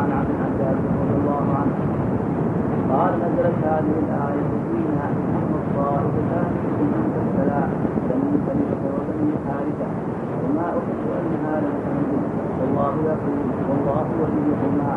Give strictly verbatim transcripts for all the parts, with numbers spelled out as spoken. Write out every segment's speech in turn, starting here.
عن عبد عن جابر رضي الله عنه قال نزلت هذه الآية فينا أن الطائفتان منهم السلام بني سلمة وبني حارثة وما أحب أنها لم تنزل والله يقول والله وليهما.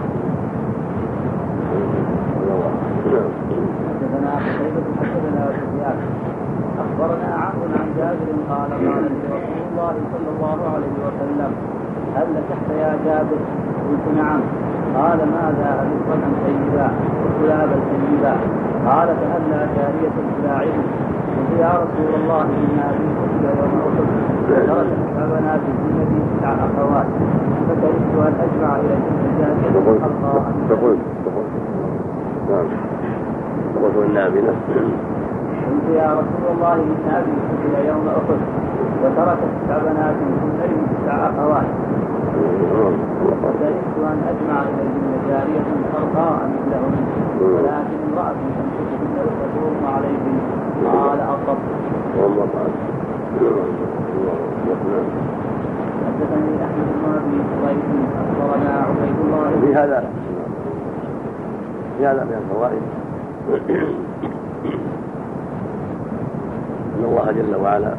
حدثنا قتيبة حدثنا سفيان أخبرنا عمرو عن جابر قال قال لي رسول الله صلى الله عليه وسلم هل لكحت يا جابر؟ قلت نعم. قال ماذا؟ رزقا طيبا وكلابا طيبا. قال فهلا جارية تلاعبه؟ قلت يا رسول الله إنا في قتل يوم أحد تركت سبع بنات في النبي تسع أخوات فكرهت أن أجمع إليهن جارية خلقا. تقول تقول نعم تقول النابلة. قلت يا رسول الله إنا في قتل يوم أحد وتركت سبع بنات في النبي تسع أخوات فكرهت أن أجمع إليهن جارية خلقا مثلهم ولكن امرأة تمسكهن وتقوم عليهن. قال أصبت. حدثني أحمد بن أبي طيب أخبرنا عبيد الله. في هذا في هذا من الفوائد أن الله جل وعلا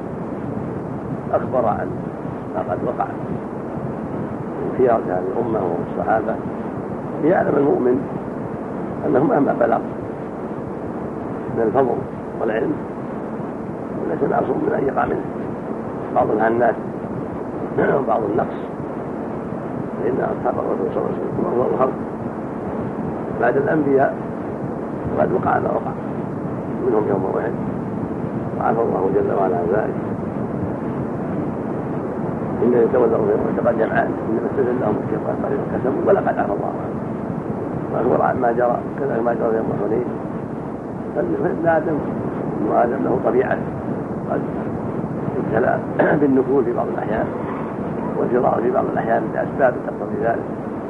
أخبر عن ما قد وقع من خيار هذه الأمة والصحابة ليعلم المؤمن أنه مهما بلغ من الفضل والعلم وليس معصوم من أن يقع منه بعض الهنات وبعض النقص، فإن أصحاب الرسول صلى الله عليه وسلم أفضل الخلق بعد الأنبياء وقد وقع ما وقع منهم يوم أحد وعفى الله جل وعلا عن ذلك. إن يتولوا ويتقى جمعان إنما استزلهم الشيطان بعد كسبوا ولقد عفى الله عنه وأخبر عن ما جرى كذلك ما جرى يوم حنين. فابن آدم ابن آدم له طبيعة قد ابتلى بالنفور في بعض الأحيان والفرار في بعض الأحيان لأسباب تقتضي ذلك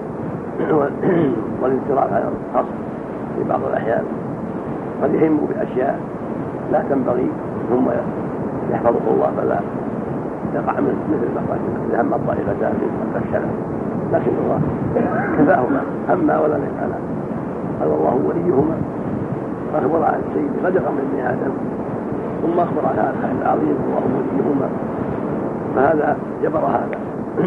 والانصراف على الخصم في بعض الأحيان قد يهموا بأشياء لا تنبغي ثم يحفظه الله فلا يقع منه مثل ما قال إذا هم الطائفتان فافشلا لكن الله كفاهما هما ولا يفعلا. قال الله وليهما أخبر عن السيد غدق من ابن آدم ثم أخبر عن هذا الخير العظيم الله وليهما، فهذا جبر هذا.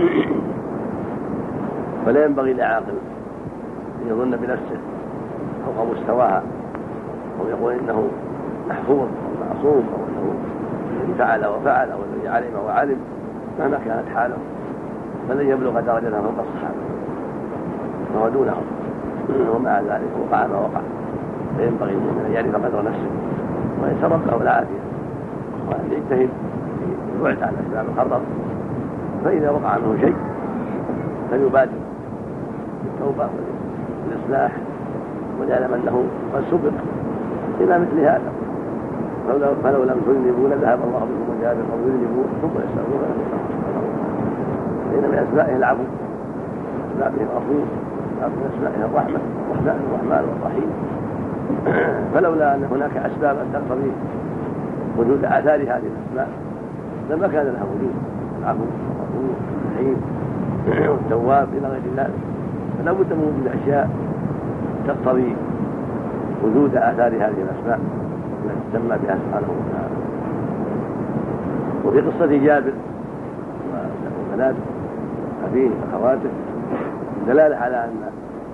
فلا ينبغي لعاقل أن يظن بنفسه فوق مستواها أو يقول إنه محفوظ أو معصوم أو أنه الذي فعل وفعل والذي علم وعلم مهما كانت حاله فلن يبلغ درجته فوق الصحابة وهو دونهم، ومع ذلك وقع ما وقع. فينبغي المؤمن أن يعرف قدر نفسه ويترك له العافية وأن يجتهد في البعد عن أسباب الخطر، فإذا وقع منه شيء فليبادر بالتوبة والإصلاح ويعلم أنه قد سبق إلى مثل هذا. فلو لم تذنبوا لذهب الله بكم وجاء بكم يذنبون ثم يستغفرون فإن من أسمائه العفو أسمائه الغفور من أسمائه الرحمة الرحمن الرحمن الرحيم. فلولا أن هناك أسباب تقتضي وجود آثار هذه الأسماء لما كان لها وجود العفو الغفور الرحيم والتواب إلى غير ذلك، فلا بد من وجود أشياء تقتضي وجود آثار هذه الأسماء التي تسمى بها سبحانه وتعالى. وفي قصة جابر وبناته أبيه وأخواته دلالة على أن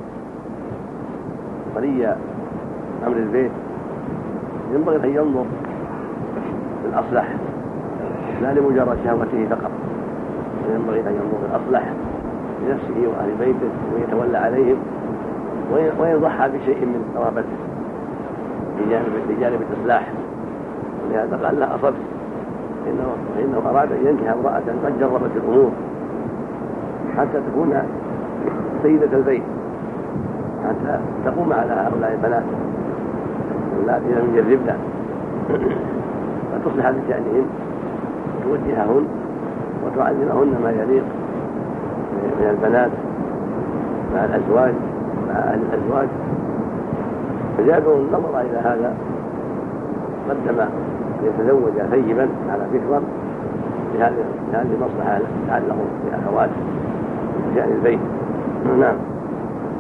ولي أمر البيت ينبغي أن ينظر في الأصلح لا لمجرد شهوته فقط، ينبغي أن ينظر في الأصلح لنفسه وأهل بيته ويتولى عليهم ويضحى بشيء من قرابته بجانب الإصلاح. ولهذا قال لا أصبت إنه, إنه أراد أن ينكح امرأة قد جربت الأمور حتى تكون سيدة البيت حتى تقوم على هؤلاء البنات التي لم يجربن وتصلح بشأنهن وتوجههن وتعلمهن ما يليق من البنات مع الأزواج مع أهل الأزواج. فجابر نظر إلى هذا قدم يتزوج ثيبا على بكرا بهذه المصلحة تتعلق بأخواته بشأن البيت. نعم.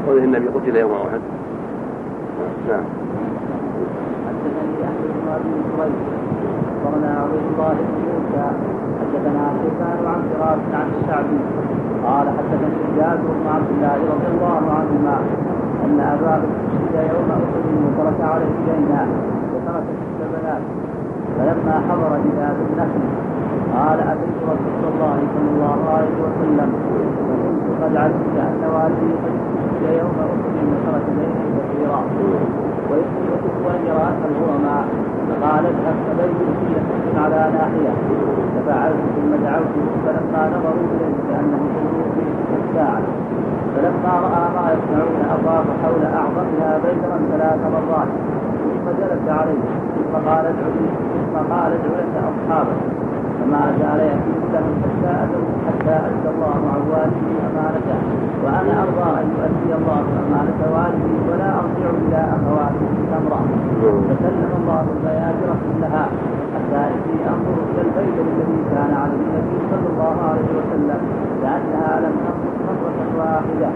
قوله النبي قتل يوم أحد. نعم. حدثني أحمد بن أبي سويد أخبرنا عبد الله بن موسى حدثنا شيبان عن فراس عن الشعبي قال حدثني جابر بن عبد الله رضي الله عنهما أن أبا بكر شهد يوم أحد وترك عليه دينا وترك ست بنات فلما حضر بذات النخل قال أتيت رسول الله صلى الله عليه وسلم وكنت قد علمت أن والدي قد شهد يوم أحد وترك دينا كثيرا ويحب أن يرى الغرماء فقال اذهب فبيت في يسجد على ناحية ففعلت ثم دعوته فلما نظروا إليه كأنه ينظروا في الساعة فلما رأى ما يصنعون أضاف حول أعظمها بيدرا ثلاث مرات ثم جلس عليه ثم قال ادعو ثم قال ادعو لك أصحابك فما زال يكون لهم حتى أتوا حتى أدى الله عن والدي أمانته وأنا أرضى أن يؤدي الله أمانة والدي ولا أرجع إلى أخواتي تمرة فسلم الله البيادر كلها حتى إني أنظر إلى البيت الذي كان عليه النبي صلى الله عليه وسلم لأنها لم تنقص مرة واحدة.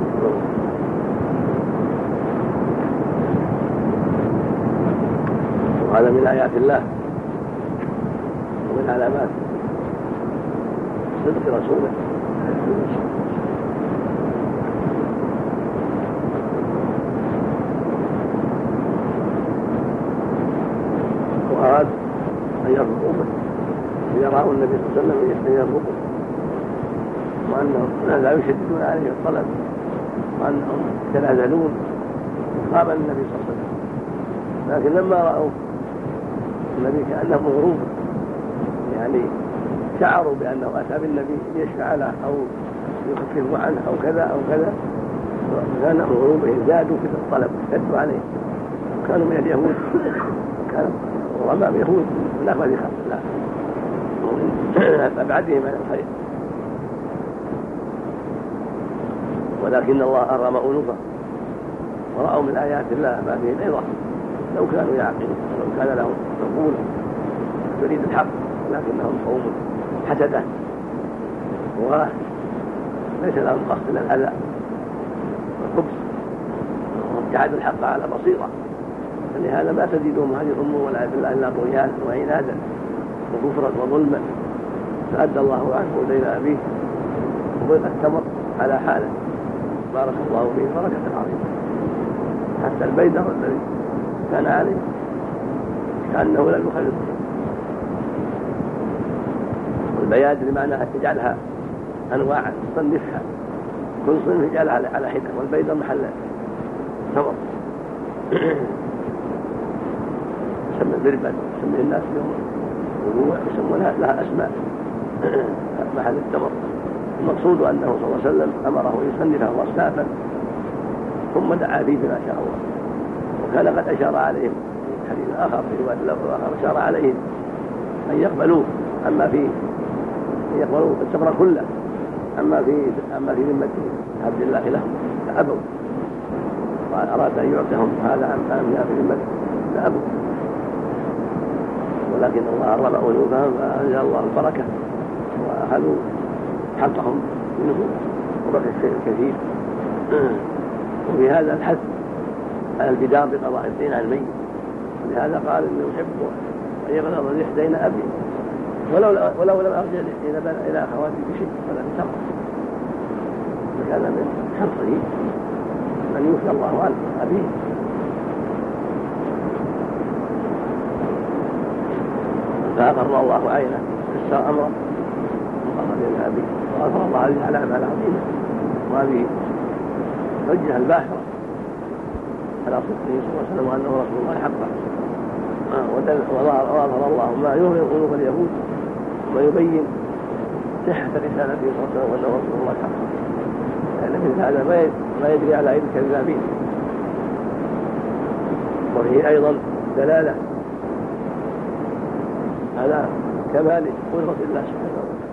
وهذا من آيات الله ومن علامات صدق رسوله. وأراد أن يرفقوا به إذا رأوا النبي صلى الله عليه وسلم يرفقوا وأنهم لا يشددون عليه الطلب وأنهم يتنازلون قابل النبي صلى الله عليه وسلم. لكن لما رأوا النبي كأنه مغروب يعني شعروا بأنه أتى بالنبي يشفع له أو يخفف عنه أو كذا أو كذا وكان مغروبهم زادوا في الطلب اشتدوا عليه. كانوا من اليهود كانوا غرباء يهود من أخذ خلق الله أبعدهم عن الخير ولكن الله أرام أنوفا ورأوا من آيات الله ما فيه العظة لو كانوا يعقلون ولو كان لهم عقول تريد الحق لكنهم قوم حسدة وليس لهم قصد من الأذى والخبث وهم جحدوا الحق على بصيرة فلهذا ما تزيدهم هذه الأمور ولا بالله إلا طغيانا وعنادا وكفرا وظلما فأدى الله عنه ودين أبيه وضيق التمر على حاله بارك الله فيه بركة عظيمة حتى البيدر الذي كان عليه كأنه لم يخلص. والبيادر معناها تجعلها أنواعا تصنفها كل صنف يجعلها على حدة والبيدر محل تمر يسمى البربن يسمى الناس يوم الوضوء يسمى لها أسماء محل التمر. المقصود أنه صلى الله عليه وسلم أمره يصنفه أصنافا ثم دعا فيه بما شاء الله وكان قد أشار عليهم حديث آخر في رواية الأخرى آخر أشار عليهم أن يقبلوه أما في أن يقبلوه التمر كله أما في أما في ذمة عبد الله لهم فأبوا وأراد أن يعطهم هذا عن فهمها في ذمته فأبوا ولكن الله أرم أنوفهم فأنزل الله البركة وأخذوا حقهم منه وبقي الشيء الكثير. وفي هذا الحث على البدار بقضاء الدين عن الميت ولهذا قال إنه يحب أن يغلظ الإحدين أبي ولو, ولو لم أرجع إلى أخواتي بشيء ولا بتمر فكان من حرصه أن يوفي الله عنه أبيه. فأقر الله عينه فسر أمره وقضى بين أبيه وأظهر الله هذه العلامة العظيمة وهذه الحجة الباهرة على صدقه صلى الله عليه وسلم وأنه رسول الله حقا وأظهر الله ما يظهر قلوب اليهود وما يبين صحة رسالته صلى الله عليه وسلم وأنه رسول الله حقا لأن مثل هذا ما يدري على أيدي الكذابين. وفيه أيضا دلالة على كمال قدرة الله سبحانه وتعالى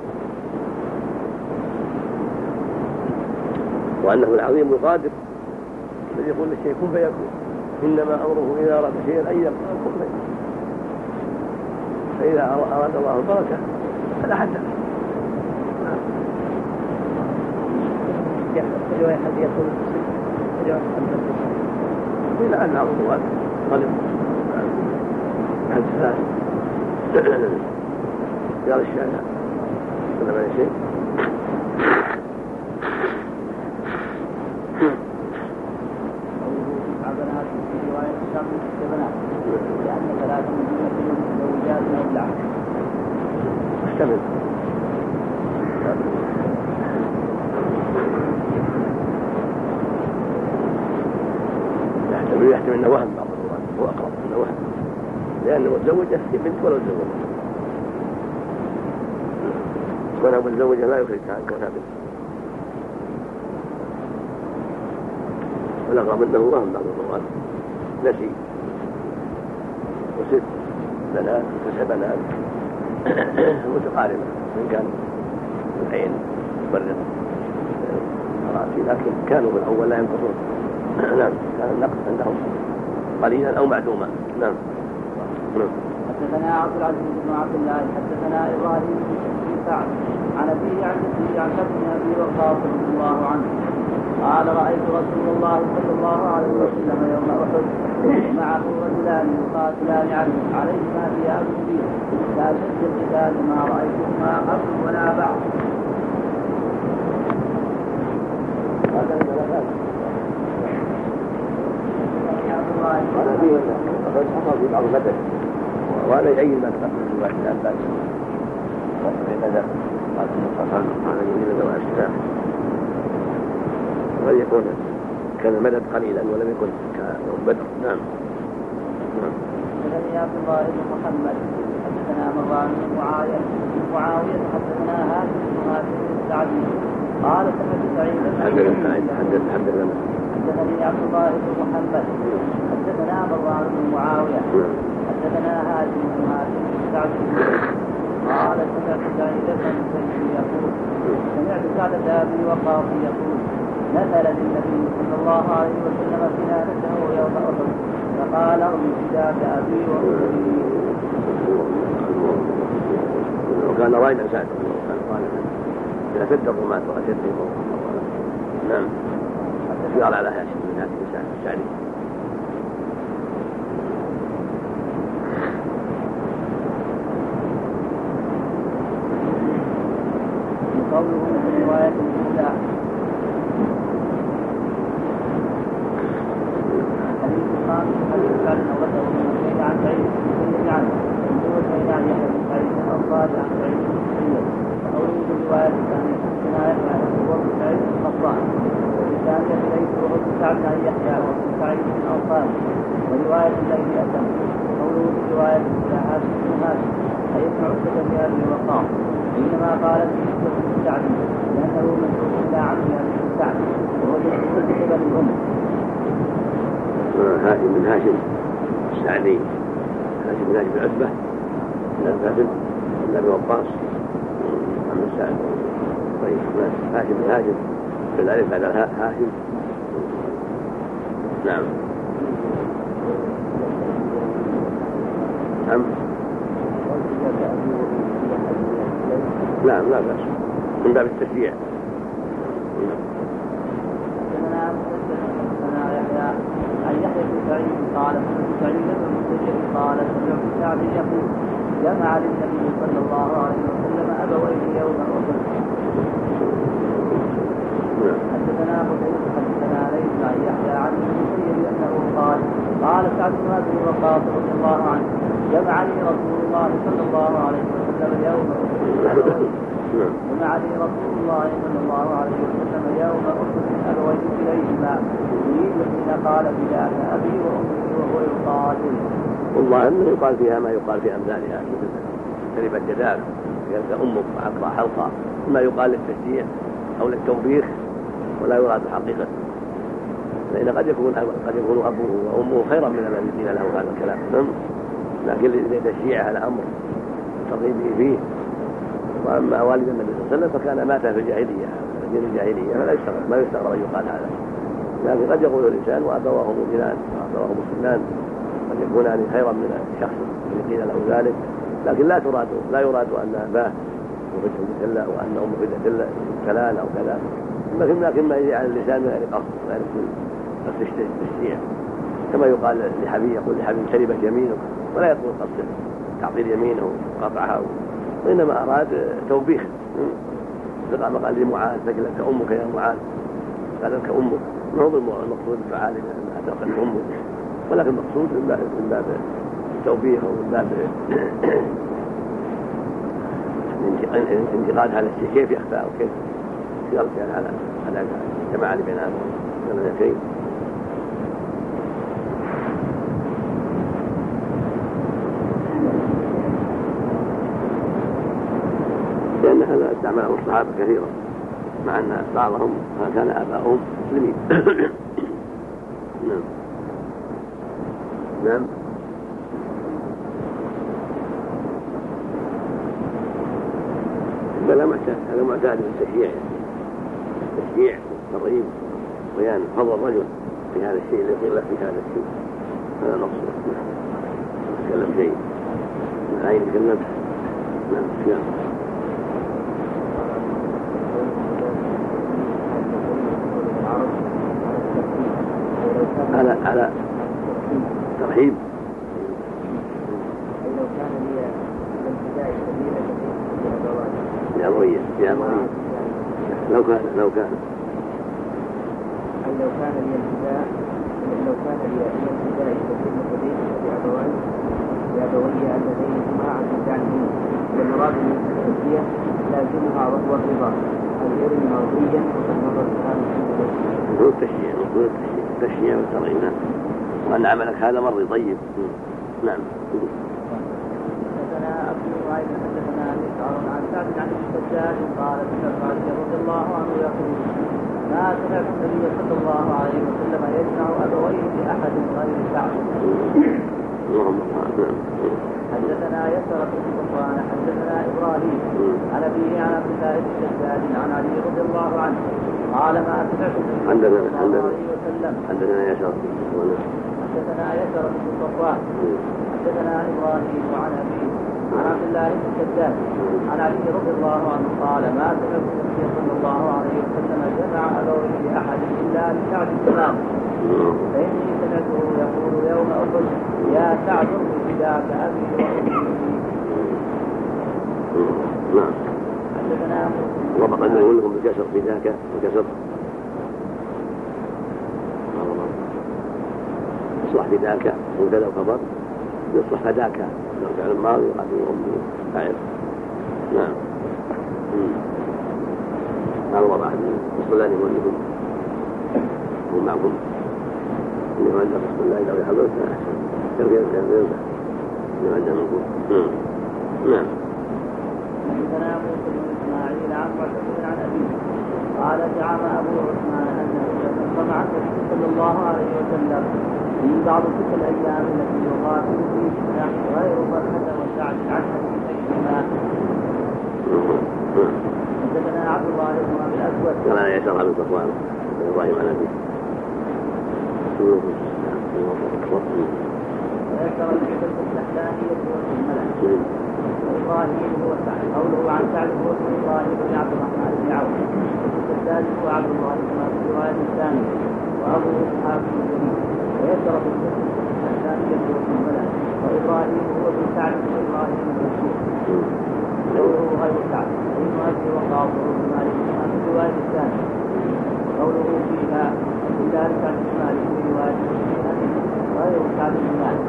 وأنه العظيم القادر الذي يقول للشيء كن فيكون إنما أمره إذا أراد شيئا أن يقول كن فيكون فإذا أراد الله البركة فلا حد له. رواية حديث إلى أن الرواة غلط حدثان قال الشارع ولا ما شيء في رواية الشام البنات لأن ثلاثة من زوجات مبلغ مستمر يحتمل يحتمل أنه وهم بعض الرواة هو أقرب أنه وهم لأنه تزوجه في بنت ولو تزوجه كونها متزوجة لا يخرج عن كونها بنت والأقرب أنه وهم بعض الرواة نسي وست بنات تسع بنات متقاربة من كان العين تبرد رأسي لكن كانوا بالأول لا ينقصون نعم كان النقص عندهم قليلا أو معدوما نعم حدثنا عبد العزيز بن عبد الله حدثنا إبراهيم بن سعد عن أبيه عن جده عن ابن أبي وقاص رضي الله عنه قال رأيت رسول الله صلى الله عليه وسلم يوم أحد معه رجلان يقاتلان عليهما ثياب بيض لا شد القتال ما رأيتهما قبل ولا بعد. هذا فيه حصل في بعض المدد وهذا يعين ما تقدم في واحد لا بأس بمدد قال المصطفى هذا يريد ذوات الشفاء وقد يكون كان المدد قليلا ولم يكن كيوم بدر. نعم نعم. حدثني عبد الله بن محمد حدثنا مروان بن معاوية معاوية حدثنا هاشم بن هاشم السعدي قال سمعت سعيد حدث حدثنا حدثني عبد الله بن محمد حدثنا مروان بن معاوية حدثنا هاشم بن هاشم السعدي قال سمعت سعيد بن مسيب يقول سمعت سعد بن أبي وقاص يقول نزل للنبي صلى الله عليه وسلم كنانته يوم أحد فقال ارمي فداك أبي وأمي. وكان راينا سعد قال إذا سد الرماة وأشد نعم قال على هاشم من هاشم السعدي. قوله في رواية الإسلام حديث الخامس حديث سعد أورده من مسعود عن سعيد بن مسيب عنه ومن سعيد عن يحيى بن سعيد الأنصاري عن سعيد بن مسيب. وقوله في رواية الثانية حدثنا يحيى وابن سعيد القطان والثانية ليس وابن سعد عن يحيى وابن سعيد الأنصاري ورواية الليل أتم. وقوله في رواية هاشم بن هاشم أي ابن عتبة بن أبي وقاص حينما قال في نسبة السعد لأنه منسوب إلى عمه أبي السعد وهو يجب قبل الأم. هاشم بن هاشم السعدي هاشم بن هاشم العتبة من الفاسد من أبي وقاص عم السعد طيب هاشم بن هاشم في الألف بعد الهاء هاشم. نعم نعم لا لا بأس من باب التشجيع. حدثنا يحيى عن يحيى بن سعيد قال سمعت سعيد بن مسيب قال سمعت سعد يقول جمع للنبي صلى الله عليه وسلم أبويه يوم أحد. حدثنا قتيبة حدثنا ليس عن يحيى عن ابن مسيب أنه قال قال سعد بن أبي وقاص رضي الله عنه جمع لي رسول الله صلى الله عليه وسلم يوم أحد جمع لي رسول الله صلى الله عليه وسلم يوم أحد أبويه إليهما يريد حين قال بذاك أبي وأمي وهو يقاتل. والله أنه يقال فيها ما يقال في أمثالها تربت يداك يلقى أمك وعقرى حلقة ما يقال للتشجيع أو للتوبيخ ولا يراد حقيقة لأن قد يكون قد يكون أبوه وأمه خيرا من الذي قيل له هذا الكلام لكن لتشجيع على أمر ترغيبه فيه. وأما والد النبي صلى الله عليه وسلم فكان مات في الجاهلية في الجاهلية فلا يستغرب ما يستغرب أن يقال هذا. لكن قد يقول الإنسان وأبواه مؤمنان وأبواه مسلمان قد يكونان خيرا من الشخص الذي قيل له ذلك لكن لا تراد لا يراد أن أباه وفتح بالله وأن أمه فتح بالله كلام أو كذا لكن لكن ما يجي على اللسان غير قصد غير تشريع، كما يقال لحبيب، يقول لحبيب شربت يمينه، ولا يقول قصد تعطيل يمينه وقطعها، وإنما أراد توبيخ. فقام قال لي معاذ ثقلتك أمك يا معاذ، قال لك أمك، ما هو المقصود تعالى أنها ثقلت أمك، ولكن المقصود من باب التوبيخ ومن باب انتقاد هذا الشيء كيف يخفى وكيف يرجع على على جماعة بين هذا الشيء. لأن هذا استعمله الصحابة كثيرا، مع أن بعضهم كان آباؤهم مسلمين. نعم نعم. فلا معتاد، هذا معتاد التشجيع، تشجيع ترغيب بيان فضل الرجل في هذا الشيء اللي يقول لك في هذا الشيء، هذا نقص. تكلم شيء من عين تكلمت. نعم نعم. على على ترحيب. لو كان لي الابتداء سبيلا يا روية يا روية لو كان لو كان أي لو كان لي الابتداء لو كان لي الابتداء سبيلا بأبوين بأبوي اللذين هما عن مكانهم، والمراد من التزكية لازمها وهو الرضا العلم مرضيا وقد مر هذا هو التشجيع هو التشجيع التشجيع والترغيب. وأن عملك هذا مرضي طيب. نعم. حدثنا أبو نعيم حدثنا مسعر عن سعد عن الشجاع قال سمعت علي رضي الله عنه يقول ما سمعت النبي صلى الله عليه وسلم يجمع أبويه لأحد غير سعد. حدثنا يسر بن صفوان حدثنا إبراهيم عن أبيه عن عبد الله بن شداد عن علي رضي الله عنه قال ما سمعت النبي صلى الله عليه وسلم. حدثنا يسر حدثنا يسر بن صفوان حدثنا إبراهيم عن أبيه عن عبد الله بن شداد عن علي رضي الله عنه قال ما سمعت النبي صلى الله عليه وسلم جمع أبويه لأحد إلا لسعد السلام، فإني سمعته يقول يوم أحد يا سعد فداك أبي وأمي. نعم. حدثنا وبقى أن يقول لكم بكسر فداك وكسر يصلح فداك مبتدأ وخبر، يصلح فداك لو فعل الماضي وأبي وأمي فاعل. نعم. هذا وضع رسول الله يقول لكم هو معكم إنه عند رسول الله إذا حضرتنا أحسن كيف يرضى إنه عند منكم. نعم. حدثنا موسى بن إسماعيل عن معتمر عن أبيه قال زعم أبو عثمان أنه سمع النبي صلى الله عليه وسلم في بعض تلك الأيام التي يقاتل فيها غير فرحة وسعد عن حديثيهما. حدثنا عبد الله بن أبي الأسود كما يشرح بن صفوان بن إبراهيم عن أبيه ويشرح الحدث الإحلامية والملك وإبراهيم هو سعد قوله عن سعد هو بن إبراهيم بن عبد الرحمن بن عوف والثالث هو عبد الله بن رواية الثاني وأبوه إسحاق بن جرير. ويشرح الحدث الإحلامية والملك وإبراهيم هو بن سعد بن إبراهيم بن مسعود قوله غير سعد ابن أبي وقاص بن مالك في رواية الثاني قوله فيها إلا سعد بن مالك في رواية غير سعد بن مالك.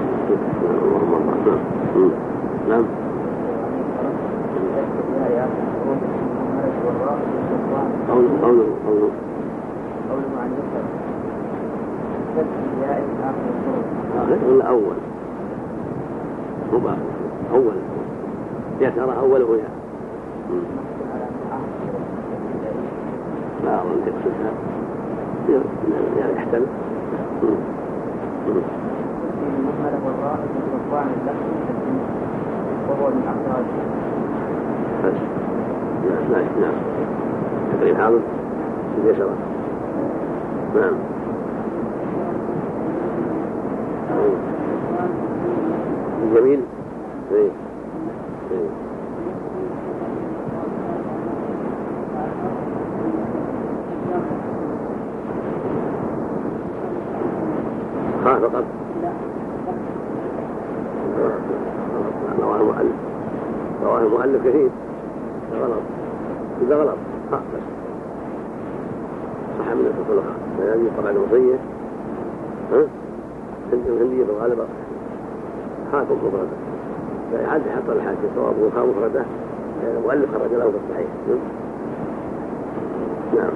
نعم. قوله قوله قوله قوله عن يسر تسجيل آخر الصورة آخر ولا أول؟ هو أول يسر أوله يا لا أظن تقصدها يعني يحتمل. المهملة والراحة والصفوان اللحم وهو من أخراج نعم نعم تقريب حاضر يسر. نعم. جميل. ايه ايه فقط؟ رواه المؤلف رواه المؤلف كثير غلط إذا غلط ها بس صح من الخلقاء هذه طبعا الوصية ها الهندية بالغالب حاكم مفردة فإعادة حط الحاكم صواب وخام مفردة المؤلف خرج له في الصحيح. نعم.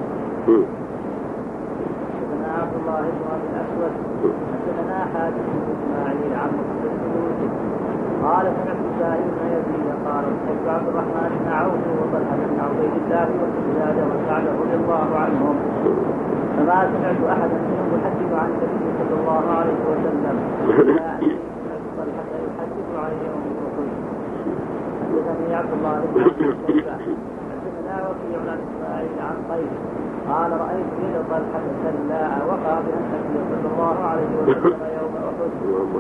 حدثنا عبد الله بن ابي الاسود حدثنا حاتم بن اسماعيل عن مسلم قال سمعت سائل بن يزيد قال سمعت عبد الرحمن بن عوف وطلحه بن عبيد الله والزبير وسعد رضي الله عنهم فما سمعت احدا منهم يحدث عن النبي صلى الله عليه وسلم الا اني سمعت طلحه يحدث عن يوم الرسل. حدثني عبد الله بن عبد حدثنا وكيع عن اسماعيل عن قيس قال رايت يد طلحه سلاء وقع بها النبي صلى الله عليه وسلم يوم احد.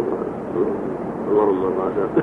اللهم بارك.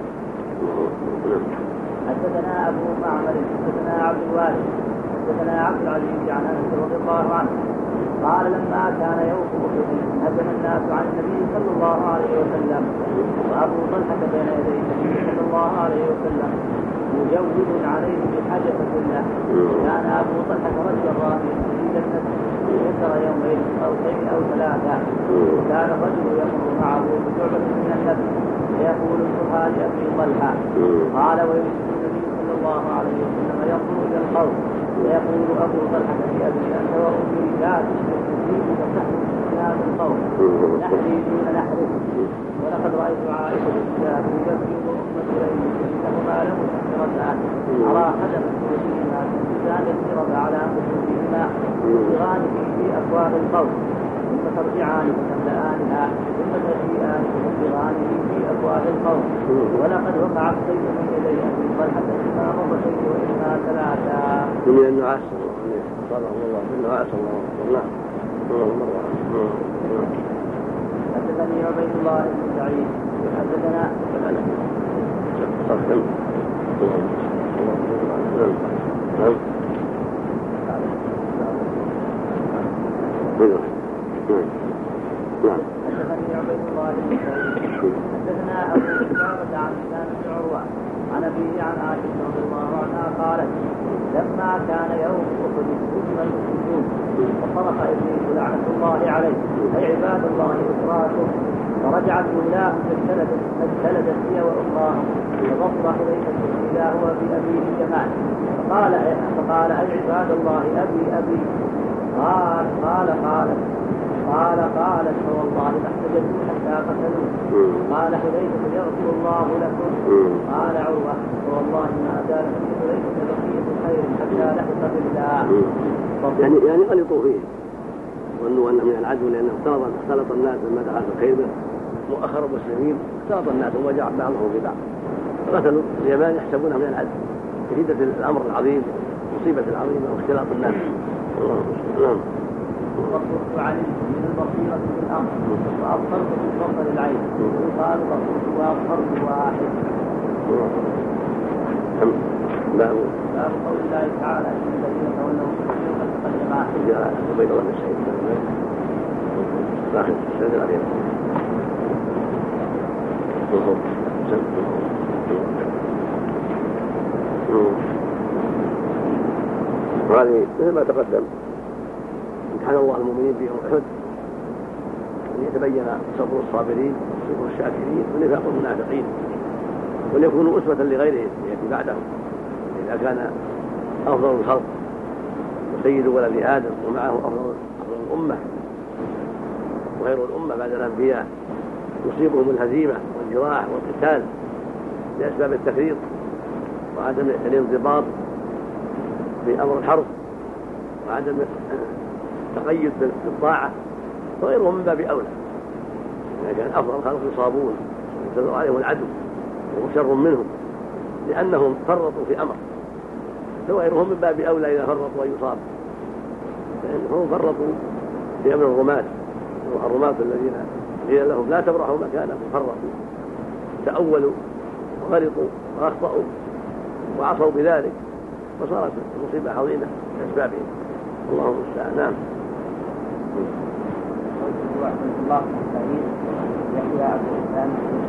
حدثنا ابو معمر حدثنا عبد الوارث حدثنا عبد العزيز عن انس رضي الله عنه قال لما كان يوم احد هجم الناس عن النبي صلى الله عليه وسلم وابو طلحه بين يدي النبي صلى الله عليه وسلم مجود عليه بحاجه له. كان ابو طلحه رجلا راضيا شديد النفس يسر يومين او شيء او ثلاثه. كان الرجل يمر معه بشعبه من النفس فيقول السبحان لابي طلحه قال ويمسك النبي صلى الله عليه وسلم ينظر الى القوم ويقول ابو طلحه بابي انت وامي لا تشرك تزيد فتحرك ناس القوم نحري دون نحرك. ولقد رايت عائشه بالكتاب يبكي ام سليم انهما لمستكبرتان ارى خدم بهما كالانسان يضرب على انفسهما يصغان في افواه القوم ثم ترجعان فتملأانها ثم تجيئان فتنبغان في افواه القوم. ولقد وقع السيف من يدي ابي طلحه اما مرتين واما ثلاثا. من النعاس صلى الله عليه النعاس الله حدثني عبيد الله بن سعيد حدثنا صدق نعم. حدثني عبيد الله بن سعيد حدثنا ابو اسامه عن هشام بن عروه عن ابيه عن عائشه رضي الله عنها قالت لما كان يوم احد هزم المشركون فصرخ ابليس لعنه الله عليه اي عباد الله اسراكم فرجعت ولاهم فاجتلدت هي واخراهم فبصر حذيفه اذا هو بابيه جمال فقال فقال اي عباد الله ابي ابي قال قال قالت قال قالت فوالله ما احتجبوا حتى قتلوه. قال حذيفه يغفر الله لكم. قال عروه فوالله ما زال في حذيفه بقيه خير حتى لحق بالله. يعني يعني غلطوا فيه ظنوا انه من العدو لانه اختلط اختلط الناس لما دخل في الخيمه مؤخر المسلمين اختلط الناس وجاء بعضهم ببعض فقتلوا اليمان يحسبونه من العدو شدة الامر العظيم مصيبه العظيمه واختلاط الناس. نعم. وصرت علمت من البصيرة في الأمر وأبصرت في بصر العين ويقال بصرت وأبصرت واحد. باب باب قول الله تعالى إن الذين تولوا منكم قد تقدم جاء عبيد الله بن سعيد داخل السند الأخير. وهذه مثل ما تقدم امتحن الله المؤمنين في يوم احد ان يتبين صبر الصابرين وصبر الشاكرين ونفاق المنافقين وليكونوا اسوة لغيرهم ياتي بعدهم. اذا كان افضل الخلق وسيد ولد ادم ومعه افضل افضل الامه وغير الامه بعد الانبياء يصيبهم الهزيمه والجراح والقتال لاسباب التفريط وعدم الانضباط في امر الحرب وعدم تقيد بالطاعة وغيرهم من باب أولى. يعني كان أفضل الخلق يصابون ويسلط عليهم العدو وشر منهم لأنهم فرطوا في أمر وغيرهم من باب أولى إذا فرطوا ويصاب لأنهم فرطوا في أمر الرماة الرماة الذين قيل لهم لا تبرحوا مكانهم فرطوا تأولوا وغلطوا وأخطأوا وعصوا بذلك فصارت المصيبة عظيمة لأسبابهم. اللهم المستعان. نعم. رحمه الله سعيد يحيى عبد الإسلام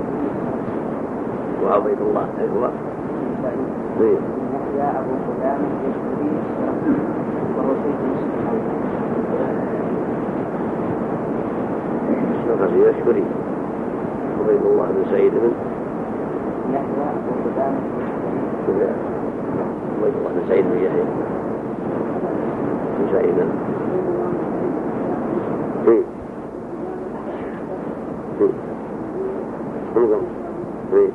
وعبيد الله هو سعيد يحيى أبو سلام يشتري وهو شيخ مسلم شنو يشكري عبيد الله بن سعيد بن يحيى أبو سلام عبيد الله بن سعيد بن يحيى بن سعيد في في في في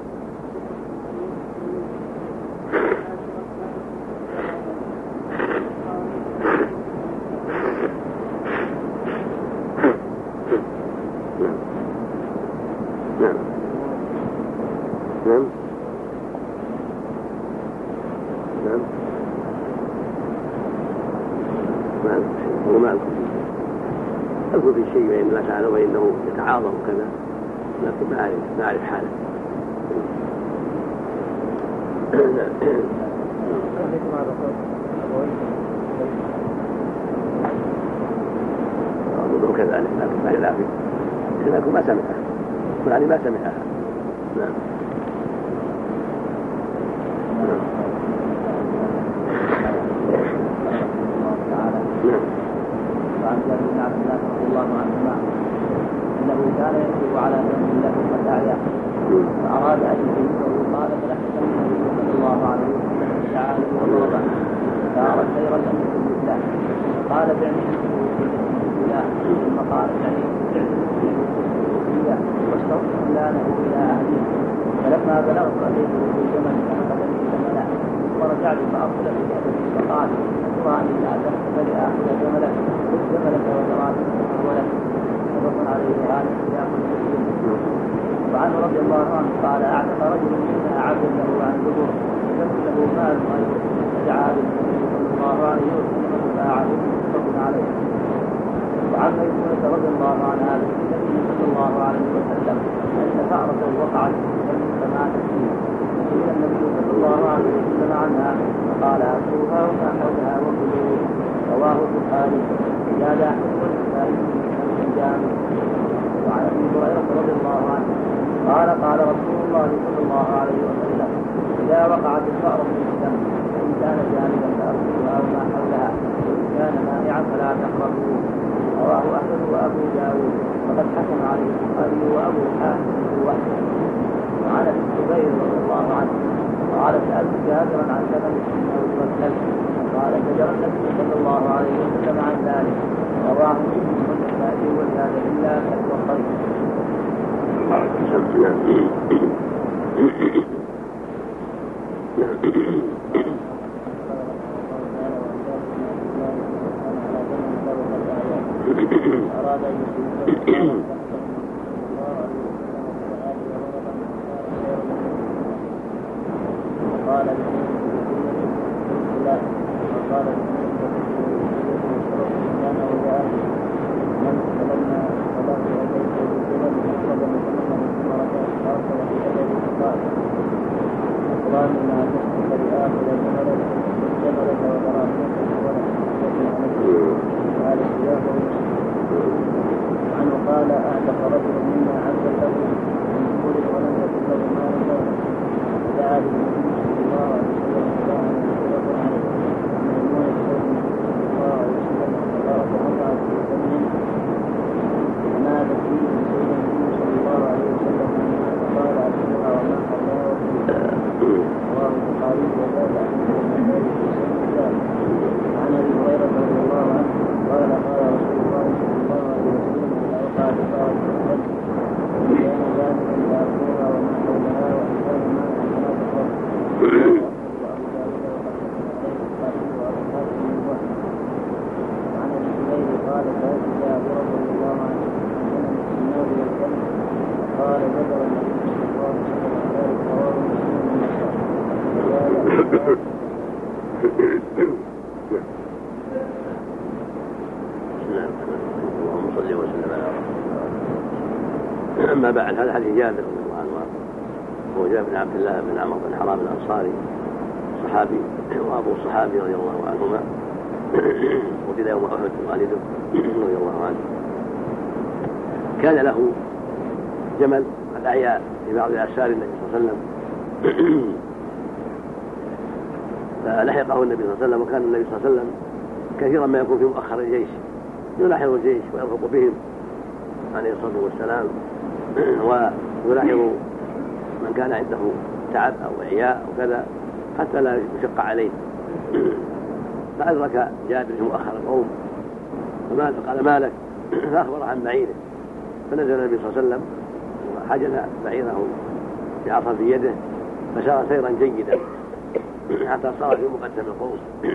أقول في شيء بين ما سأله وإنه يتعاظم كذا لكن ما أعرف ما أعرف حاله. أظن كذلك لكن ما يلافي لكن ما سمعها يعني ما سمعها. نعم وعن جابر بن عبد الله رضي الله عنهما انه كان يكتب على ذنب له متاعيا فاراد ان يجيبه قال فلحسن النبي صلى الله عليه وسلم تعالى وضربه فارى خيرا لم يكن بالله قال بعنيه بالله ثم قال بعنيه بالله واستغفر لانه الى اهله فلما بلغت اتيته في الجمل فاخذني ثمنا ورجعت فاقبل في ابي فقال أتراني لا تحسب لآخذ جملك خذ جملك وتراني ولك متفق عليه هذا خلاف مسلم. وعنه رضي الله عنه قال أعتق رجل منا عبدا له عن دبر فكتب له مال أيضا فدعا بالنبي صلى الله عليه وسلم فباعه متفق عليه. وعن ميمونة رضي الله عنها النبي صلى الله عليه وسلم أن فأرة وقعت في فمات فيه فسئل النبي صلى الله عليه وسلم عنها فقال أتوها وما حولها وكلوا. رواه البخاري زاد أحمد والبخاري في جامع. وعن أبي هريرة رضي الله عنه قال قال رسول الله صلى الله عليه وسلم إذا وقعت الفأرة في الدم فإن كان جانبا فأرسلها وما حولها وإن كان مانعا فلا تقربوه. رواه أحمد وأبو داود وقد حكم عليه البخاري وأبو حاتم وحده. وعن ابي الزبير رضي الله عنه قال سألت جابرا عن ثمن السنوات والكلب قال زجر النبي صلى الله عليه وسلم عن ذلك. رواه مسلم والنسائي وزاد إلا كلب الطيب. أراد أن يسلم قال لا وقال كان وجاء من تمنى صلاة البيت بالجبل مطلبا متمنى مرة خاصة وفي أجل الصلاة أقران ما تحت لآخر جملة جملة وبراهين وعلى السياق عنه قال أعتق رجل منا عبدا له من كل ولم يكن له مال له فدعا بالنبي صلى الله عليه وسلم فدعا مغفرة عليه ميمونة صلى الله عليه وسلم فبارك وضع في فمه فمات فيه سيدنا النبي صلى الله عليه وسلم فقال أتبعها وما حولها وفيه رواه البخاري وزاد أحمد والنسائي في سنة الله. عن أبي هريرة رضي الله عنه قال قال رسول الله صلى الله عليه وسلم إذا وقعت الفأرة في الدم وكان ذلك فأرسلها وما حولها وإن كان ماء فلا تقرب. وعن ابي الزبير قال سألت جابر رضي الله عنه عن السنور والكلب قال زجر النبي صلى الله عليه وسلم عن ذلك. رواه مسلم والنسائي. اللهم صل وسلم على رسول الله. أما بعد هذا حديث جابر رضي الله عنه هو جابر بن عبد الله بن عمرو بن حرام الأنصاري صحابي وأبو الصحابي رضي الله عنهما قتل يوم أحد والده رضي الله عنه كان له جمل قد أعيا في بعض آثار النبي صلى الله عليه وسلم فلحقه النبي صلى الله عليه وسلم. وكان النبي صلى الله عليه وسلم كثيرا ما يكون في مؤخر الجيش يلاحظ الجيش ويرفق بهم عليه الصلاة والسلام ويلاحظ من كان عنده تعب أو إعياء أو كذا حتى لا يشق عليه. فأدرك جابر في مؤخر القوم فمات قال ما لك؟ فأخبر عن بعيره فنزل النبي صلى الله عليه وسلم وحجن بعيره بعصا في يده فسار سيرا جيدا حتى صار في مقدم القوم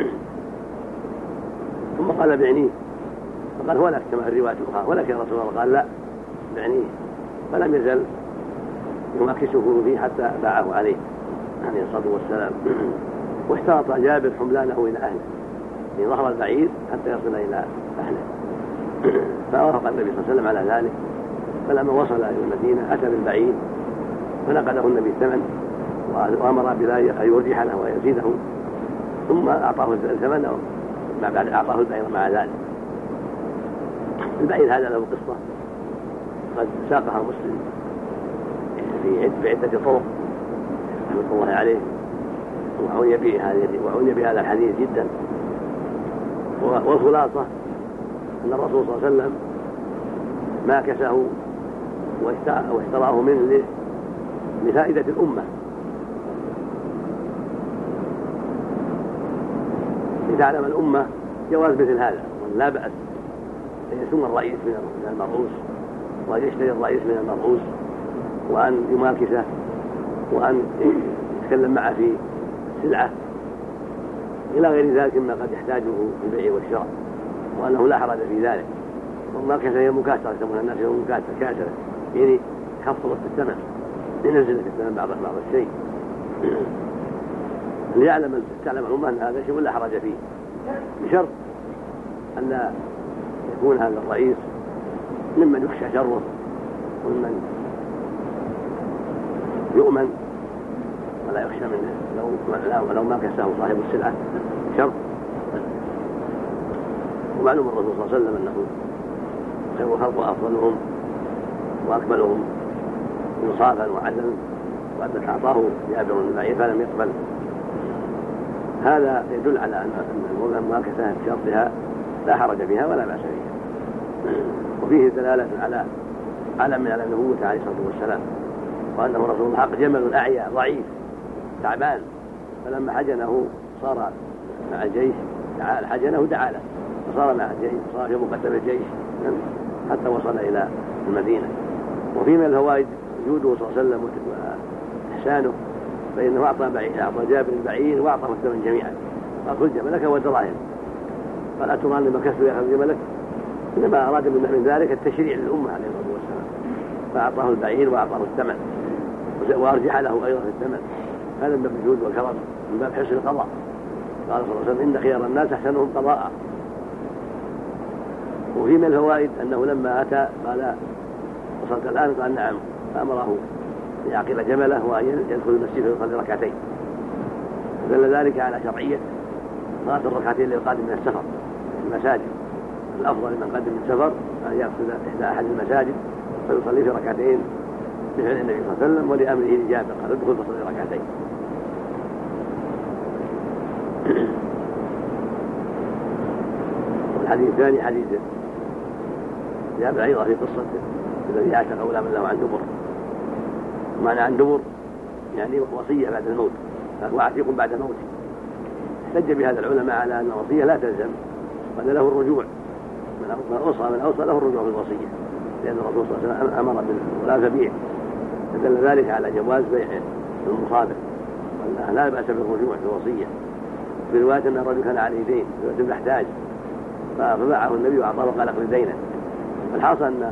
ثم قال بعنيه فقال هو لك كما في الرواية الأخرى ولك يا رسول الله قال لا بعنيه فلم يزل يمكسه فيه حتى باعه عليه عليه الصلاة والسلام. واشترط جابر حملانه إلى أهله في ظهر البعير حتى يصل إلى أهله فوافق النبي صلى الله عليه وسلم على ذلك. فلما وصل إلى المدينة أتى بالبعير فنقده النبي الثمن وأمر بذلك أن يرجح له ويزيده ثم أعطاه الثمن بعد أعطاه البعير مع ذلك. البعير هذا له قصة قد ساقها مسلم في عدة طرق رحمة الله عليه وعني به بهذا الحديث جدا. والخلاصة أن الرسول صلى الله عليه وسلم ماكسه واشتراه منه لفائدة الأمة لتعلم الأمة جواز مثل هذا ولا بأس أن يسوم الرئيس من المرؤوس وأن يشتري الرئيس من المرؤوس وأن يماكسه وأن يتكلم معه في سلعة إلى غير ذلك مما قد يحتاجه في البيع والشراء وأنه لا حرج في ذلك. والماكسة هي مكاسرة يسمونها الناس هي مكاسرة كاسرة يعني خفضت الثمن ينزل في الثمن بعض بعض الشيء ليعلم تعلم الأمة أن هذا شيء لا حرج فيه بشرط أن لا يكون هذا الرئيس ممن يخشى شره وممن يؤمن ولا يخشى منه لو لو ما كسه صاحب السلعة شر. ومعلوم الرسول صلى الله عليه وسلم أنه خير الخلق وأفضلهم وأكملهم إنصافا وعدلا وقد أعطاه جابر بن البعير فلم يقبل. هذا يدل على أن المماكسة بشرطها لا حرج فيها ولا بأس فيها. وفيه دلالة على علم من على النبوة عليه الصلاة والسلام وأنه رسول الحق جمل أعيا ضعيف تعبان فلما حجنه صار مع الجيش تعال حجنه تعالى فصار مع الجيش صار في مقدم الجيش حتى وصل إلى المدينة. وفي من الفوائد جوده صلى الله عليه وسلم وإحسانه فإنه أعطى أعطى جابر البعير وأعطاه الثمن جميعا قال خذ جملك ودراهم قال أترى أن مكسر يأخذ جملك إنما أراد من ذلك التشريع للأمة عليه الصلاة والسلام فأعطاه البعير وأعطاه الثمن وأرجح له أيضا في الثمن. هذا من باب الجود والكرم من باب حسن القضاء. قال صلى الله عليه وسلم إن خيار الناس أحسنهم قضاء. وفي من الفوائد أنه لما أتى قال وصلت الآن قال نعم فأمره يعقل جمله وأن يدخل المسجد ويصلي ركعتين ودل ذلك على شرعية صلاة الركعتين للقادم من السفر في المساجد. الأفضل من قدم من السفر أن يقصد إحدى أحد المساجد فيصلي في ركعتين بفعل النبي صلى الله عليه وسلم ولأمره لجابر قال ادخل فصلي ركعتين. والحديث الثاني حديث جابر أيضا في قصة الذي عاشق غلاما له عن دبر. معنى عن دبر يعني وصية بعد الموت وعتيق بعد موته. احتج بهذا العلماء على أن الوصية لا تلزم وأن له الرجوع من أوصى من أوصى له الرجوع بالوصية لأن الرسول صلى الله عليه وسلم أمر بالولا تبيع فدل ذلك على جواز بيع المصابر وأنه لا بأس بالرجوع في الوصية. في رواية أن الرجل كان عليه دين رواية محتاج فباعه النبي وأعطاه وقال اقضي دينه. والحاصل أن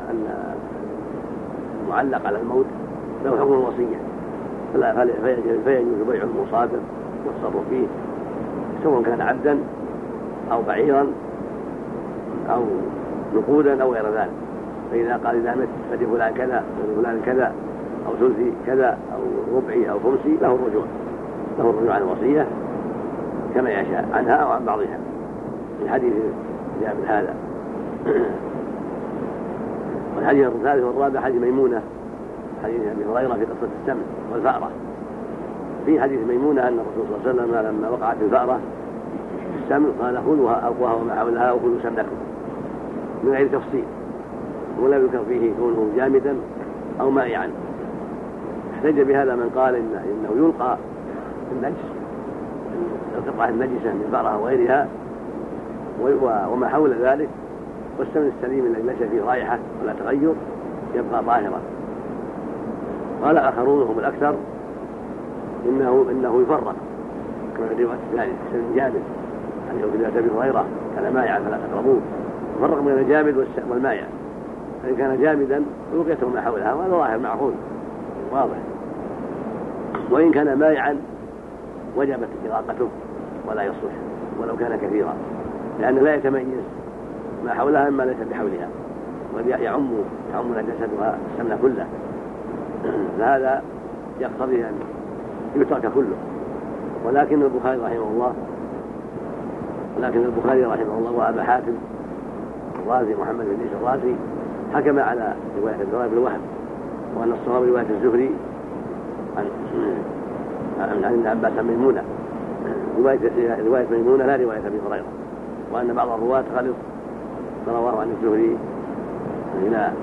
المعلق على الموت له حكم الوصية فيجوز بيع المصابر والتصرف فيه سواء كان عبدا أو بعيرا أو نقودا أو غير ذلك. فإذا قال إذا مت فلفلان كذا ولفلان كذا أو ثلثي كذا أو ربعي أو خمسي له الرجوع له الرجوع عن الوصية كما يشاء عنها أو عن بعضها. الحديث جاء من هذا. والحديث الثالث والرابع حديث ميمونة حديث أبي هريرة في قصة السمن والفأرة. في حديث ميمونة أن الرسول صلى الله عليه وسلم لما وقعت الفأرة في السمن قال خذوها ألقوها وما حولها وخذوا سمنكم من غير تفصيل، ولا يذكر فيه كونه جامدا أو مائعا. احتج بهذا من قال إن إنه يلقى النجس القطعة النجسة من الفأرة وغيرها وما حول ذلك، والسمن السليم الذي ليس فيه رائحة ولا تغير يبقى طاهرا. قال آخرون هم الأكثر إنه إنه يفرق كما في الرواية الثانية السمن جامد يعني في رواية أبي هريرة كان مائعا فلا تقربوه، يفرق بين الجامد والمائع. فإن كان جامدا يلقيته ما حولها وهذا ظاهر معقول واضح، وإن كان مائعا وجبت إراقته ولا يصلح ولو كان كثيرا، لأن لا يتميز ما حولها مما ليس بحولها، ويعم تعم نجاستها السمن كله، فهذا يقتضي أن يترك كله. ولكن البخاري رحمه الله ولكن البخاري رحمه الله وأبا حاتم الرازي محمد بن عيسى الرازي حكم على رواية الزهري بالوهم، وأن الصواب رواية الزهري عن عن ابن عباس عن ميمونة، رواية ميمونة لا رواية أبي هريرة، وأن بعض الرواة غلط فرواه عن الزهري إلى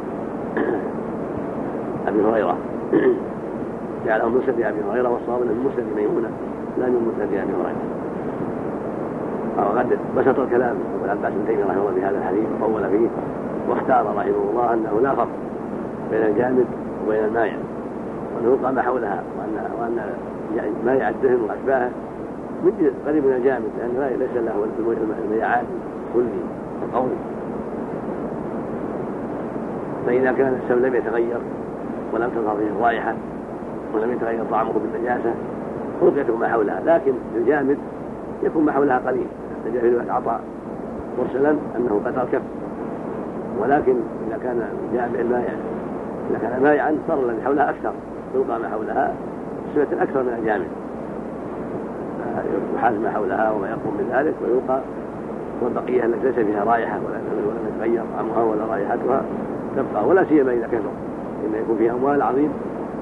أبي هريرة جعله مسند أبي هريرة، والصواب أنه مسند ميمونة لا من مسند أبي هريرة. وقد بسط الكلام ابن عباس بن تيمية رحمه الله بهذا الحديث وطول فيه، واختار رحمه الله أنه لا فرق بين الجامد وبين المائع، وأنه يلقى ما حولها، وأن وأن مائع الدهن وأشباهه من قريب من الجامد، لأن ليس له الميعاد كلي القوي. فإذا كان السمن لم يتغير ولم تظهر فيه الرائحة ولم يتغير طعمه بالنجاسة ألقيته ما حولها، لكن الجامد يكون ما حولها قليل. جاء في رواية عطاء مرسلا أنه قدر الكف، ولكن إذا كان جامع المائع إذا كان مائعا صار الذي حولها أكثر، يلقى ما حولها سنة أكثر من الجامع، يحاز ما حولها وما يقوم من ذلك ويلقى، والبقية التي ليس فيها رائحة ولا يتغير طعمها ولا رائحتها تبقى، ولا سيما إذا كثر إن يكون فيها أموال عظيم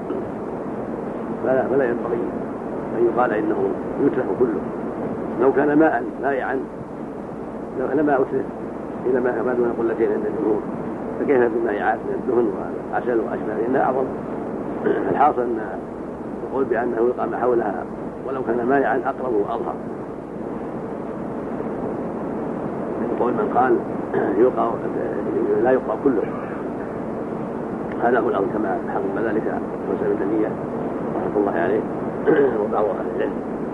فلا, فلا ينبغي أن يقال إنه يتلف كله. لو كان ماء مائعا لما أتلف إلى ما دون قلتين عند الجمهور، فكيف بالمائعات من الدهن والعسل وأشباه إنها أعظم. الحاصل أن يقول بأنه يلقى ما حولها ولو كان مائعا أقرب وأظهر. يقول من قال يلقى لا يلقى كله، هذا هو الأمر كما حكم ذلك مسلم الدنية رحمه الله عليه وبعض أهل العلم.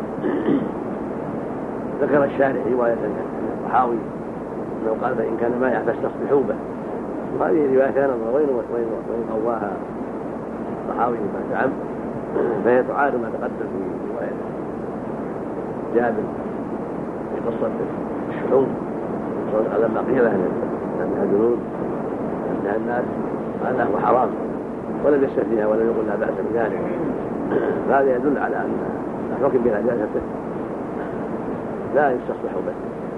ذكر الشارع رواية الطحاوي أنه قال فإن كان مائع فاستصبحوا به، وهذه رواية كان وين وين قواها الطحاوي ما زعم، فهي تعارض ما تقدم في رواية جابر في قصة الشحوم لما قيل أنها جنود أنها الناس قال هو حرام ولم يستثنيها ولم يقل لا بأس بذلك، فهذا يدل على أن الحكم بنجاسته لا يستصلح به.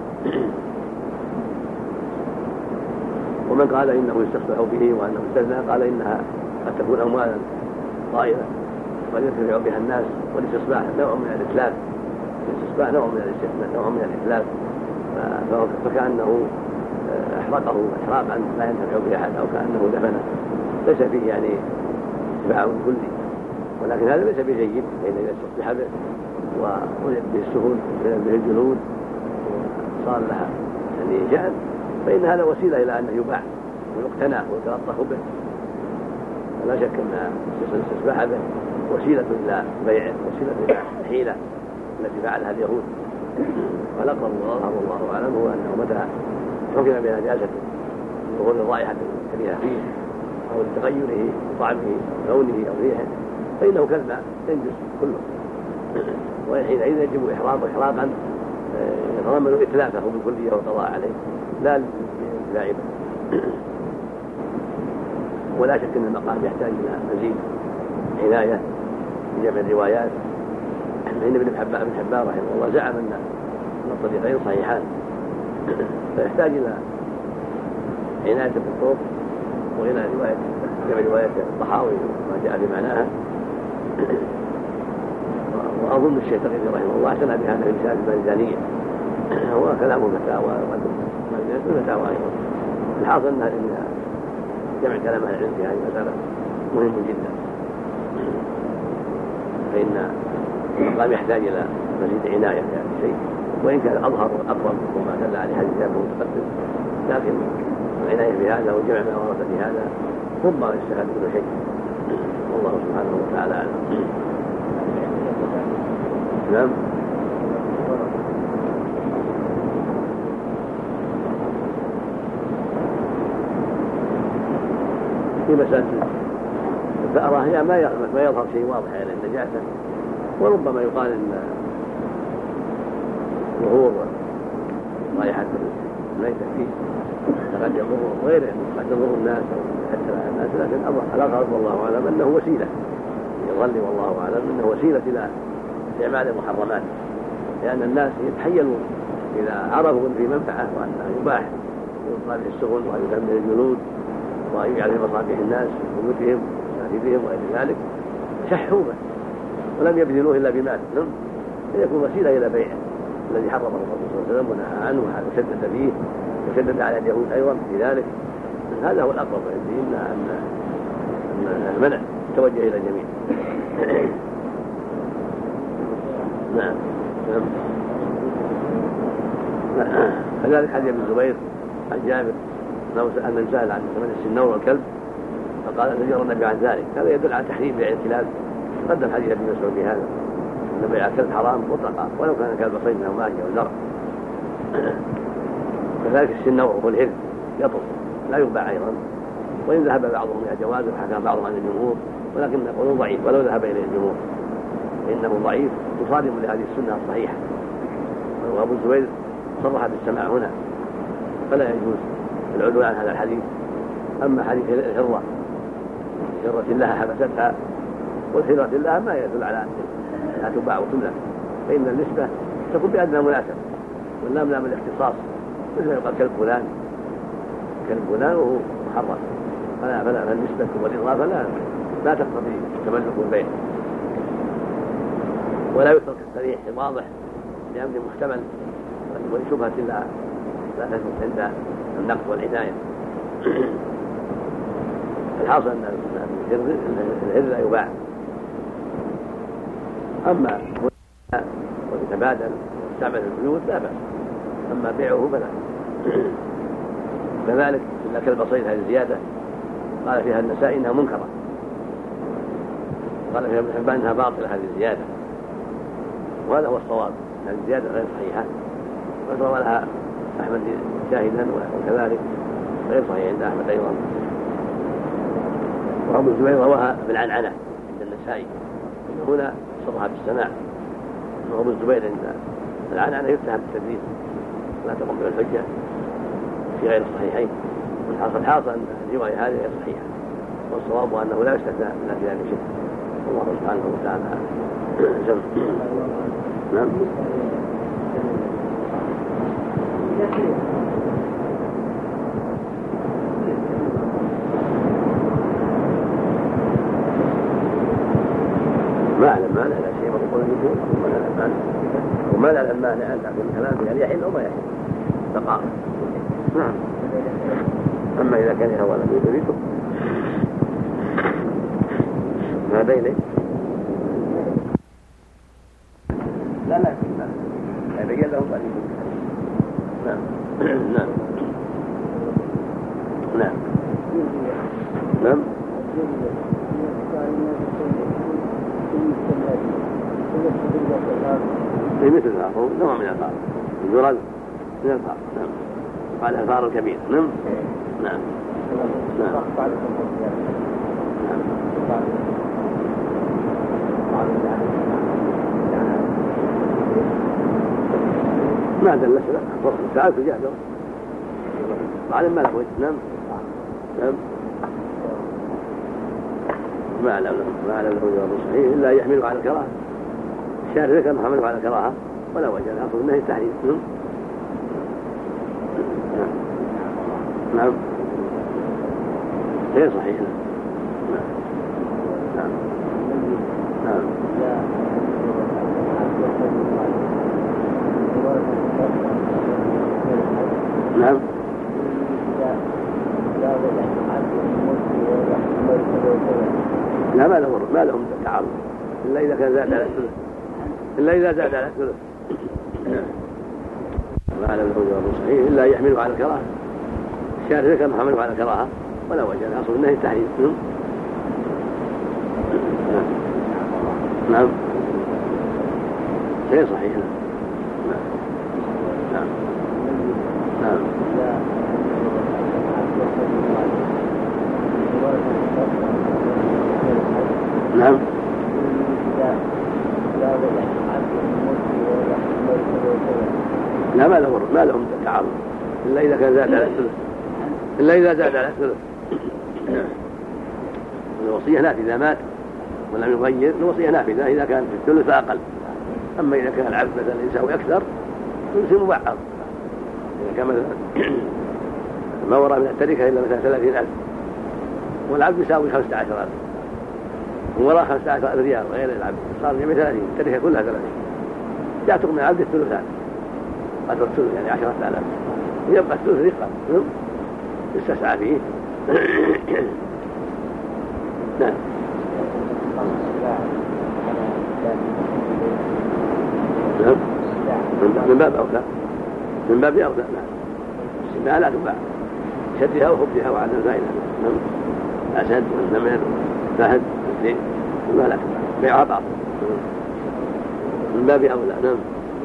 ومن قال إنه يستصلح به وأنه استثنى قال إنها قد تكون أموالا طائلة قد ينتفع بها الناس، والاستصلاح نوع من الإتلاف، الاستصلاح نوع من الاستثناء نوع من الإتلاف، فكأنه أحرقه إحراقا لا ينتفع به أحد أو كأنه دفنه، ليس فيه يعني اتباع كلي، ولكن هذا ليس بجيد، فإن إذا استصلح به وولد به السهول وولد به الجلود وصار لها يعني جهل، فإن هذا وسيلة إلى أنه يباع ويقتنى ويتلطف به، فلا شك أن الاستصلاح به وسيلة إلى بيعه، وسيلة إلى الحيلة التي فعلها اليهود. والأقرب والله والله أعلم هو أنه متى حكم بنجاسته وظهور الرائحة الكريهة فيه أو لتغيره طعمه لونه أو ريحه فإنه كالماء ينجس كله، وحينئذ يجب إحراقه إحراقا يتضمن إتلافه بالكلية والقضاء عليه لا للانتفاع به. ولا شك أن المقام يحتاج إلى مزيد عناية في جمع الروايات، فإن ابن حبان رحمه الله زعم أن الطريقين صحيحان، فيحتاج إلى عناية بالطرق وإلى رواية جمع رواية الطحاوي ما جاء في معناها. وأظن الشيخ تقي رحمه الله اعتنى بهذا في رسالة الميزانية، هو كلامه فتاوى فتاوى أيضا. الحاصل أن جمع كلام أهل العلم في هذه المسألة مهم جدا، فإن المقام يحتاج إلى مزيد عناية في هذا الشيء، وإن كان الأظهر والأقرب وما دل عليه حديث أبي متقدم، لكن العناية بهذا والجمع ما ورد في هذا ربما يستفاد كل شيء، والله سبحانه وتعالى أعلم. نعم. في مسألة الفأرة هي ما يظهر شيء واضح على النجاسة، وربما يقال إن ظهور رائحة الميتة فيه قد يضر غيره، قد تضر الناس أو يحتل على الناس، لكن الأغلب والله أعلم أنه وسيلة، يظل والله أعلم أنه وسيلة إلى استعمال المحرمات، لأن الناس يتحيلون إذا عرفوا في منفعة وأنه يباح يطلع به السفن ويدمر الجلود ويجعل في مصابيح الناس في بيوتهم ومساجدهم وغير ذلك، شحوا به ولم يبذلوه إلا بمال، فيكون وسيلة إلى بيعه الذي حرمه الرسول صلى الله عليه وسلم ونهى عنه وشدد فيه وشدد على اليهود أيضا في ذلك. هذا هو الأقرب عندي، أن المنع توجه إلى الجميع. نعم. كذلك حديث ابن الزبير عن جابر أن سأل عن ثمن السنور والكلب فقال زجر النبي عن ذلك. هذا يدل على تحريم بيع الكلاب. قدم حديث ابن مسعود بهذا أن بيع الكلب حرام مطلقا ولو كان كلب صيد أو ماهي أو زرع. كذلك السنور وهو الهر يطل لا يباع أيضا، وإن ذهب بعضهم إلى جوازه وحكى بعضهم عن الجمهور، ولكن نقول ضعيف ولو ذهب إليه الجمهور فإنه ضعيف مصادم لهذه السنة الصحيحة. وأبو الزبير صرح بالسماع هنا، فلا يجوز العدول عن هذا الحديث. أما حديث الهرة هرة لها حبستها والهرة لها ما يدل على أنها تباع وتملك، فإن النسبة تكون بأدنى مناسبة، واللام لام الاختصاص، مثل يقال كلب فلان كلب فلان وهو محرم، فلا فلا فالنسبة والإضافة لا لا تقتضي تملك البيع، ولا يترك الصريح واضح لأمر محتمل ولشبهة لا لا تثبت عند النقد والعناية. الحاصل أن الهر لا يباع، أما ويتبادل ويستعمل في البيوت لا بأس، أما بيعه فلا. كذلك إلا كلب صيد هذه الزيادة قال فيها النسائي إنها منكرة، قال فيها ابن حبان إنها باطلة هذه الزيادة، وهذا هو الصواب، هذه الزيادة غير صحيحة، وروى لها أحمد شاهدا وكذلك غير صحيح عند أحمد أيضا. وأبو الزبير رواها بالعنعنة عند النسائي، هنا صرح بالسماع، وأبو الزبير عند العنعنة يتهم بالتدليس لا تقوم بالحجة في غير الصحيحين. والحاصل أن الرواية هذه غير صحيحة، والصواب أنه لا يستثنى إلا في هذا الشيء، والله سبحانه وتعالى نعم. ما أعلم مانع لا شيء مقبول الوجود، وما أعلم مانع وما أعلم مانع أن تكون كلام هل يحل أو ما يحل فقط. نعم. أما إذا كان هو لم يريده ما بينه لا لا لا يبين له قليل. نعم. نعم. نعم. نعم. في مثل الفار نوع من الفار الجرد من الفار. نعم. قال الفار الكبير. نعم. نعم. نعم. ما دلت لا فرص تعال تجاه له بعد ما له وجه. نعم. نعم. ما على ما على الجواب الصحيح الا يحمله على الكراهه. الشارع ذكر محمله على الكراهه ولا وجه الاصل انه التحريم. نعم. نعم. غير صحيح. نعم نعم نعم. لا ما لهم ما لهم تعارض إلا إذا كان زاد على الثلث إلا إذا زاد على الثلث ما على الجواب صحيح إلا يحمله على الكراهة. الشارع كان حمله على الكراهة ولا وجه أصل النهي التحريم. نعم غير صحيح. نعم نعم نعم. لا ما لهم ما لهم تعارض إلا إذا كان زاد على الثلث إلا إذا زاد على الثلث. الوصية نافذة إذا مات ولم يغير الوصية نافذة إذا كان في الثلث أقل. أما إذا كان العبد مثلا يساوي أكثر يصير مبعض. إذا كان مثلا ما وراء من التركة إلا مثلا ثلاثين ألف والعبد يساوي خمسة عشر ألف ووراء خمسة عشر ألف ريال غير العبد صار جميع ثلاثين التركة كلها ثلاثين يعتق من العبد الثلثان قدر الثلث يعني عشرة آلاف ويبقى الثلث رقة يستسعى فيه. نعم من باب أولى من باب أولى. نعم السباع لا تباع شدها وخبزها وعلى الفائدة. نعم أسد والنمر فهد والذئب ما لا تباع بيعها بعض من باب أولى. نعم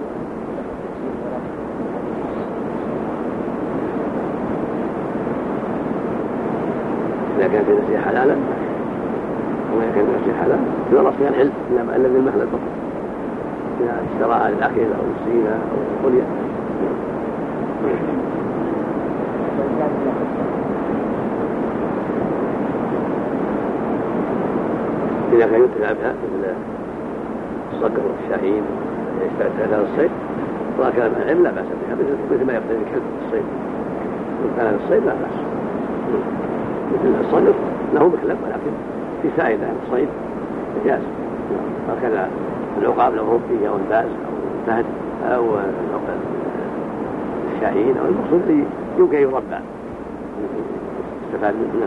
إذا كان في نفسه حلالا وإذا كان في نفسه حلال فلا رأس فيها الحل إنما الذي المخلل فقط إذا اشتراها للأخير أو السينة أو القلية. إذا كان يتبع بها مثل الصقر والشاهين يشتري ثلاثة الصيد ولا كان من العلم لا بأس بها مثل ما يقتضي الكلب الصيد وإن كان الصيد لا بأس. مثل الصقر له مخلب ولكن في سائدة الصيد مجاز. وكذا العقاب لو هم فيه أو الباز أو الفهد أو الشاهين أو المقصود الذي يمكن يربى استفاد منه.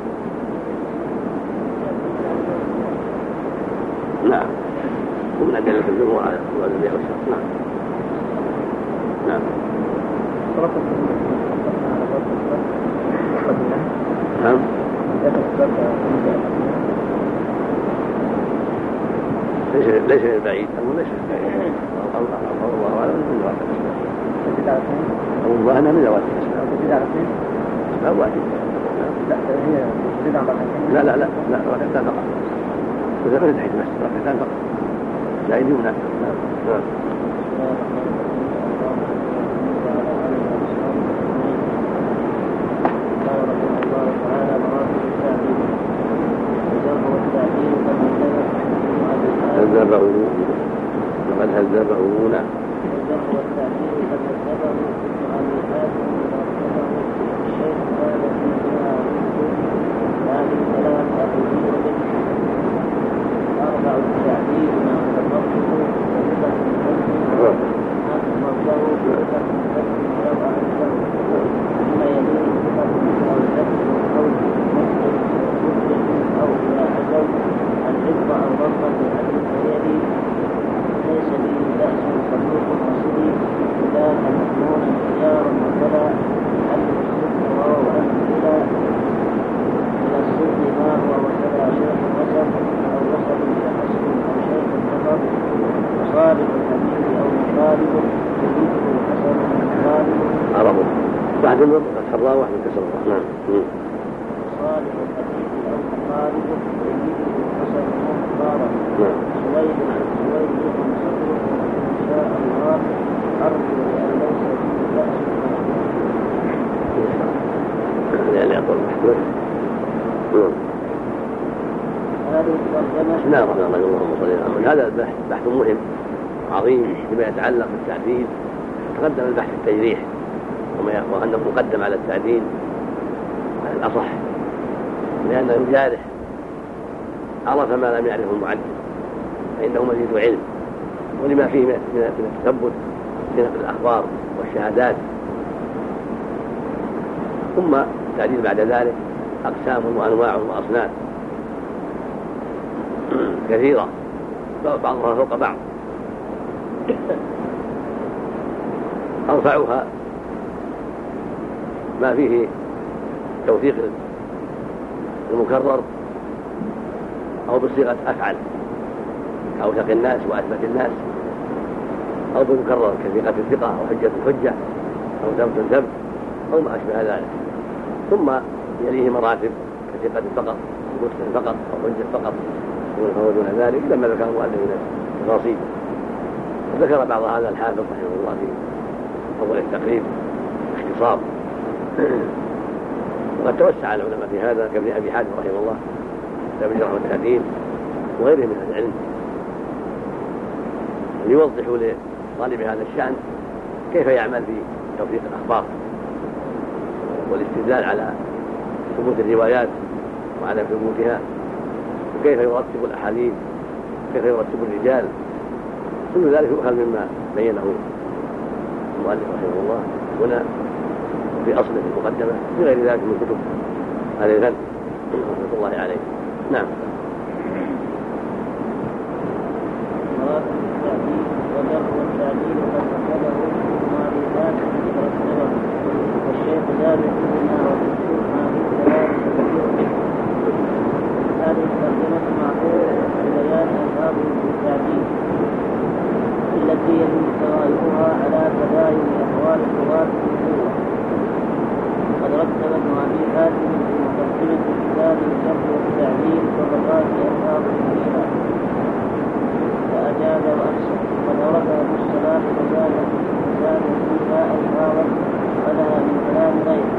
نعم ومن أدلة الجمهور على جواز البيع والشراء. نعم نعم نعم ليس ليس بعيد أو ليس بعيد الله أعلم من زوات أو الله أنا من زوات الأسماء لا لا لا لا ركعتان فقط وذكر تحت بس ركعتان فقط لا يديم. نعم نعم هذبوا وقد هذبوا. نعم عربه بعد النظر الحراء واحد كسر. نعم صالح الحديث أو مقاربه يجيبه حسن مقارب. نعم سويد سويد بن صدوق إن شاء الله أرجو أن ليس فيه بأس يعني يقول محمود. هذه الترجمة. بسم الله الرحمن الرحيم اللهم صل على محمد. هذا بحث مهم عظيم فيما يتعلق بالتعديل. تقدم البحث في التجريح وأنه مقدم على التعديل على الأصح لأنه يجارح عرف ما لم يعرفه المعلم فإنه مزيد علم، ولما فيه من التثبت في الأخبار والشهادات. ثم التعديل بعد ذلك أقسام وأنواع وأصناف كثيرة بعضها فوق بعض، أرفعها ما فيه توثيق المكرر أو بصيغة أفعل كأوثق الناس وأثبت الناس، أو بالمكرر كثقة الثقة أو حجة الحجة أو ثبت الثبت أو ما أشبه ذلك. ثم يليه مراتب كثقة فقط ومتقن فقط أو حجة فقط وهو دون ذلك لما ذكر المؤلف من التفاصيل. وذكر بعض هذا الحافظ رحمه الله في أول التقريب باختصار. وقد توسع العلماء في هذا كابن أبي حاتم رحمه الله كتاب الجرح والتعديل وغيره من أهل العلم يوضحوا لطالب هذا الشأن كيف يعمل في توثيق الأخبار والاستدلال على ثبوت الروايات وعدم ثبوتها، وكيف يرتب الأحاديث كيف يرتب الرجال. كل ذلك يؤخذ مما بينه المؤلف رحمه الله هنا في أصله في المقدمة بغير ذلك من كتب أهل الفن رحمة الله عليه. نعم. والجرح والتعديل قد أخذه معرفات مترتبة والشيخ ذلك بما وتشوفها في الكلام كثير. هذه الترجمة معقولة ببيان ألفاظه في التعديل التي يجب تغايرها على تباين أحوال الرواة بالقوة. قد رتب ابن أبي حاتم في مقدمة كتاب الجرح والتعديل طبقات ألفاظه فيها فأجاب وأحسن. قد أورد أبو الصلاح وزاد فيها ألفاظا أخذها من كلام غيره.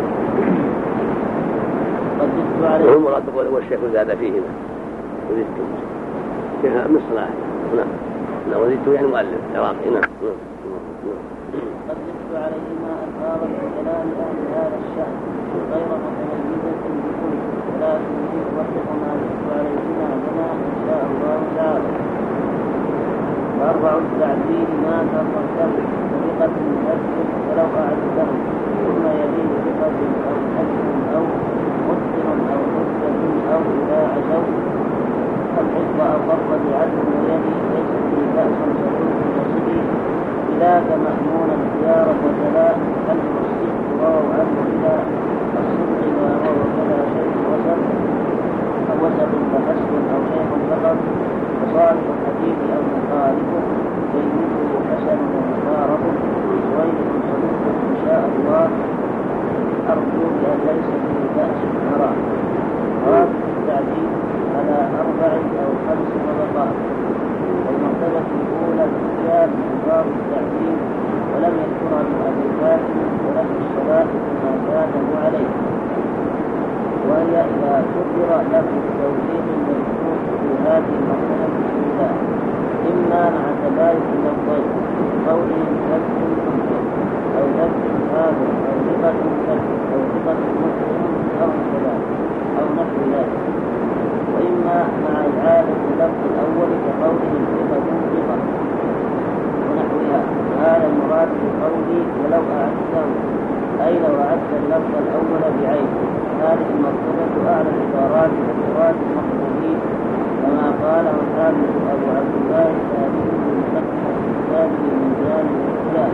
قد زدت عليه وهم مراد والشيخ زاد فيهما وزدت شيخ من الصلاح نعم لا وزدت يعني مؤلف عراقي. نعم. قد زدت عليهما ألفاظا من كلام أهل هذا الشأن غير متميزة بكل، ولكن يوضح ما زدت عليهما لنا إن شاء الله تعالى. وأربع التعديل ما تفضل بثقة حفظ ولو أعده ثم يليه بثقة أو حفظ أو متقن أو حجة أو إذا عجوا الحفظ أو فرق بعدل ويلي ليس فيه بأس صدوق وصديق بذاك مأمون الخيار وجلاء هل والصدق رووا عنه إلى الصدق ما روى كذا شيء وسط أو وسط فحسب أو شيء فقط وصالح الحديث أو مخالفه جيده حسن ومقارب غير صدوق إن شاء الله أرجو بأن ليس فيه بأس نرى. مراتب التعديل على أربع أو خمس طبقات. والمرتبة الأولى الاتيان بألفاظ التعديل ولم يذكر ابن أبي حاتم ولم الصلاح بما كانه عليه، وهي إذا كبر له التوثيق المذكور في هذه المرتبة الأولى إما مع تباين اللفظين قولهم ثبت ممكن أو ثبت هذا أو ثقة ثبت أو ثقة ممكن أو كذلك أو نحو ذلك، وإما مع إعادة اللفظ الأول كقولهم ثقة ثقة ونحوها. وهذا المراد بقولي ولو أعدته أي لو أعدت اللفظ الأول بعينه. هذه المرتبة أعلى العبارات والمراد المقبولين كما قاله الحافظ أبو عبد الله الثاني من مقدمة كتابه من جانب الإسلام.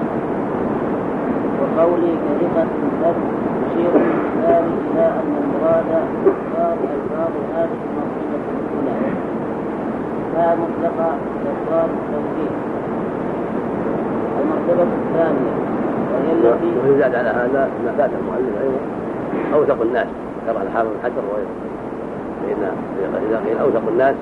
وقولي كلمة ثبت يشير بالمثال إلى أن المراد إخبار ألفاظ هذه المرتبة الأولى لا مطلقة كألفاظ التوحيد. المرتبة الثانية وهي التي ويزاد على هذا ما فات المؤلف أيضا أوثق الناس كما الحافظ بن حجر وغيره، فإن إذا قيل أوثق الناس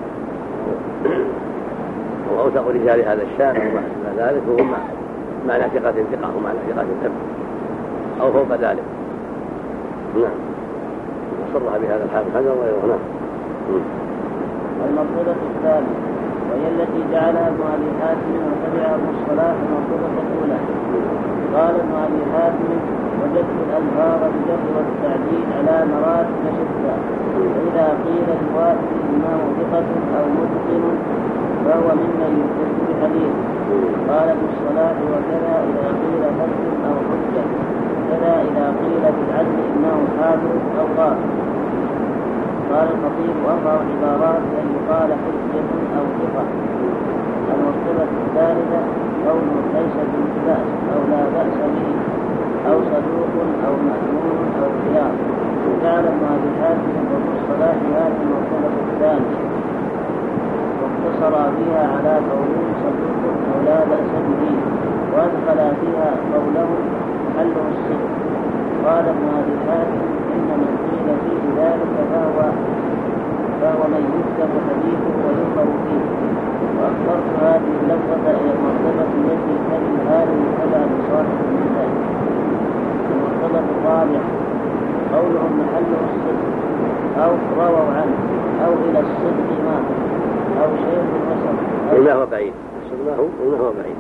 أو أوثق رجال هذا الشأن أو ما أشبه ذلك وهم معنى ثقة ثقة ومعنى ثقة ثبت أو فوق ذلك. نعم. وصرح بهذا الحافظ حجر وغيره. نعم. المرتبة الثانية وهي التي جعلها ابن أبي حاتم وتبعه ابن الصلاح المرتبة الأولى. قال ابن أبي حاتم وجدت الألفاظ بالجر والتعديل على مراتب شتى، فإذا قيل الواحد إنه ثقة أو متقن فهو ممن يحتج بحديث. قال ابن الصلاح وكذا إذا قيل فرد أو حجة، كذا إذا قيل بالعدل إنه حافظ أو غافل. قال الخطيب أربع عبارات أن يقال حجة أو ثقة. المرتبة الثالثة قول ليس بالبأس أو لا بأس به أو صدوق أو مأمون أو خيار. جعل ابن أبي حاتم وابن الصلاح هذه المرتبة الثانية واقتصر فيها على قوله صدوق أو لا بأس به، وأدخل فيها قوله محله الصدق. قال ابن أبي حاتم إن من قيل فيه ذلك فهو, فهو من يكتب حديثه وينظر فيه. وأخبرت هذه اللفظة إلى المرتبة التي تلي هذه تبع لصاحب المثال. المرتبة الرابعة قولهم محله الصدق أو رووا عنه أو إلى الصدق ما أو شيء وسط ما هو بعيد ما هو ما هو بعيد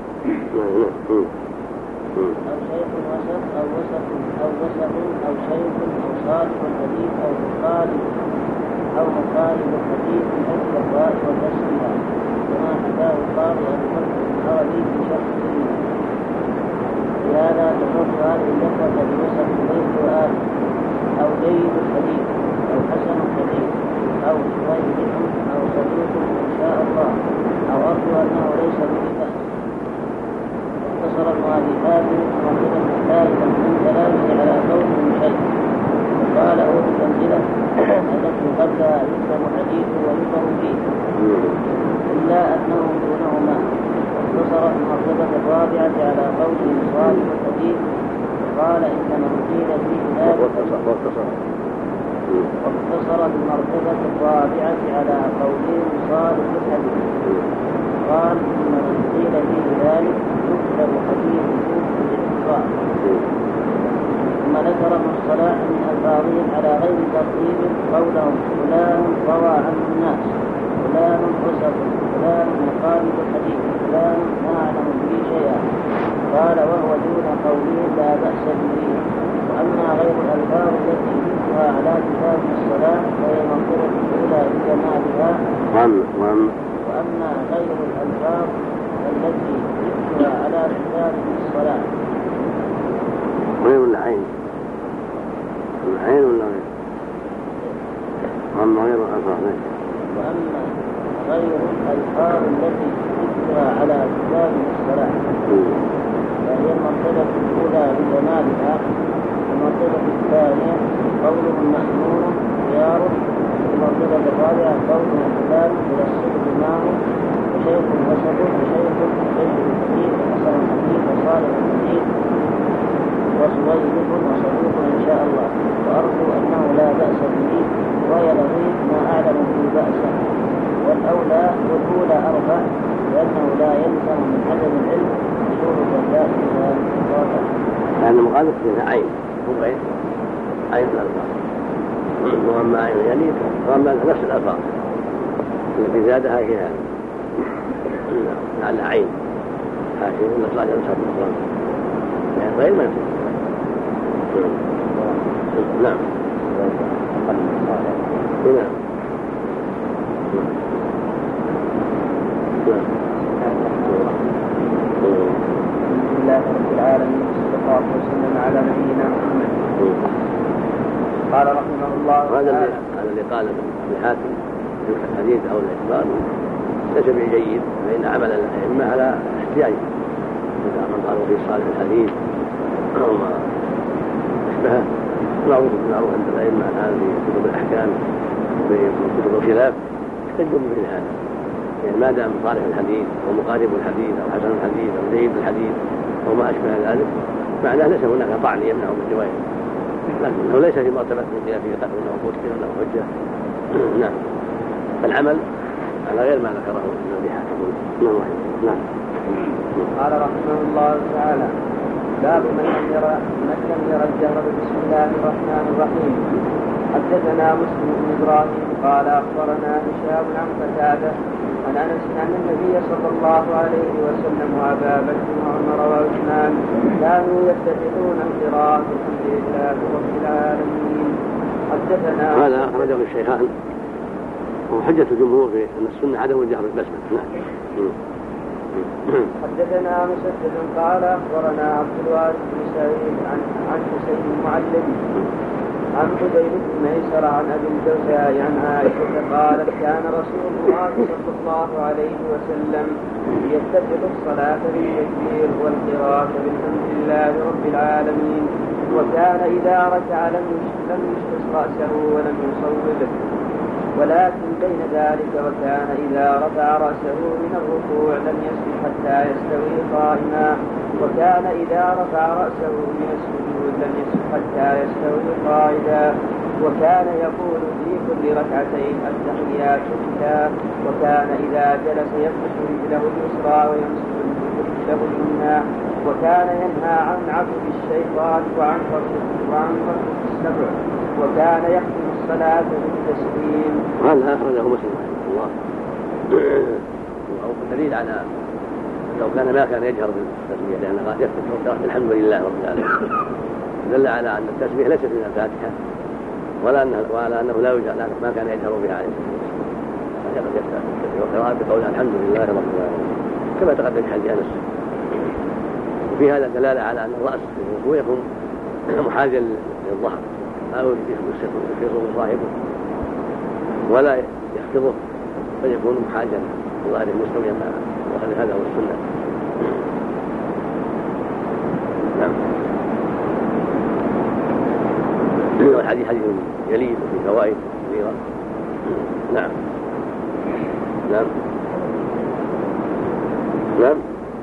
أو شيء وسط أو وسط أو وسط أو شيء أو صالح الحديث أو مخالف أو مخالف الحديث من أجل الرأي والتسمية، كما حكاه القاضي أبو بكر العربي في شرح السنة. لهذا تحط هذه اللفظة بوسط البيت وآله أو جيد الحديث أو حسن الحديث أو غيره أو صدوق إن شاء الله أو أرجو أنه ليس به بأس. اقتصر ابن أبي حاتم مرتبة الثالثة من كلامه على قوله شيء، وقال أول الأمثلة التي قبلها يكتب حديثه ويفهم فيه إلا أنه دونهما. واقتصر المرتبة الرابعة على قوله صالح الحديث، وقال إن من قيل فيه ذلك. واقتصر المرتبة الرابعة على قوله صالح الحديث، قال إن من قيل فيه ذلك يكتب حديثه بالإحصاء. ثم ذكر ابن الصلاح من ألفاظهم على غير ترتيب قولهم فلان روى عنه الناس، فلان وسط، فلان مخالف الحديث، فلان ما أعلم به شيئا. قال وهو دون قوله لا بأس به. وأما غير الألفاظ التي جئتها على كتاب الصلاة فهي المرتبة الأولى بجمالها. وأما غير الألفاظ التي جئتها على كتاب الصلاة غير العين العين ولا غير وأما غير الألفاظ وأما غير الألفاظ التي جئتها على كتاب الصلاة فهي المرتبة الأولى بجمالها. المرتبة الثانية قوله مأمون خيار. المرتبة الرابعة قوله فلان إلى الصدق معه وشيخ وسط وشيخ وشيخ الحديث وحسن الحديث وصالح الحديث وصويب وصدوق إن شاء الله. وأرجو أنه لا بأس به وهي لطيف ما أعلم به بأسا. والأولى والأولى أربع لأنه لا يلزم من عدم العلم حصول الجزاء إلى الواقع. لأن المغالط فيها عين هو غير عين الألفاظ، وأما عين يعني وأما نفس الألفاظ التي زادها هي هذا على عين هذه الأطلاق الأنساب الأطلاق يعني غير ما يصير. نعم نعم بسم الله رب العالمين صلى الله وسلم على نبينا محمد. قال رحمه الله هذا هذا اللي قال ابن حاتم في الحديث أو الإخبار ليس بجيد، فإن عمل الأئمة على احتياج إذا من قالوا في صالح الحديث أو ما أشبهه معروف معروف عند الأئمة الآن في كتب الأحكام وفي كتب الخلاف يحتجون بمثل هذا. يعني ما دام صالح الحديث ومقارب الحديث أو حسن الحديث أو جيد الحديث أو ما أشبه ذلك معناه ليس هناك طعن يمنع من الرواية، لكنه ليس في مرتبة من قيل فيه قتل أو قتل أو حجة. نعم فالعمل على غير ما ذكره ابن أبي حاتم. نعم. قال رحمه الله تعالى باب من لم يرى من لم يرى الجهر بسم الله الرحمن الرحيم. حدثنا مسلم بن إبراهيم قال أخبرنا هشام عن قتادة عن انس ان النبي صلى الله عليه وسلم وابا بكر وعمر وعثمان كانوا يفتتحون القراءة الحمد لله رب العالمين. حدثنا هذا أخرجه الشيخان وحجة الجمهور في أن السنة عدم الجهر بالبسملة. نعم. حدثنا مسدد قال أخبرنا عبد الوارث بن سعيد عن عن حسين المعلم عن حذيفة بن ميسر عن أبي الجوزاء عن عائشة قالت كان رسول الله صلى الله عليه وسلم يفتتح الصلاة بالتكبير والقراءة بالحمد لله رب العالمين، وكان إذا ركع لم يشخص رأسه ولم يصوبه، ولكن بين ذلك وكان إذا رفع رأسه من الركوع لم يسجد حتى يستوي قائما، وكان إذا رفع رأسه من السجود لم يسجد حتى يستوي قائدا، وكان يقول في كل ركعتين التحيات لله، وكان إذا جلس يفتح رجله اليسرى ويمسك رجله اليمنى، وكان ينهى عن عبد الشيطان وعن فرق السبع، وكان يختم الصلاة بالتسليم. وهذا أخرجه مسلم رحمه الله. دليل على لو كان ما كان يجهر بالتسبيح لأن قال يفتح الحمد لله رب العالمين، دل على أن التسبيح ليست من الفاتحة ولا أنه, ولا أنه لا يجهر ما كان يجهر بها عليه الصلاة والسلام، وقراءة بقول الحمد لله رب العالمين كما تقدم حديث أنس. وفي هذا دلالة على أن الرأس يكون محاذيا للظهر أو يخفضه صاحبه ولا يخفضه فيكون محاذيا لظهره مستويا مع ظهر، هذا هو السنة. نعم. والحديث حديث جليل وفي فوائد كثيرة. نعم نعم نعم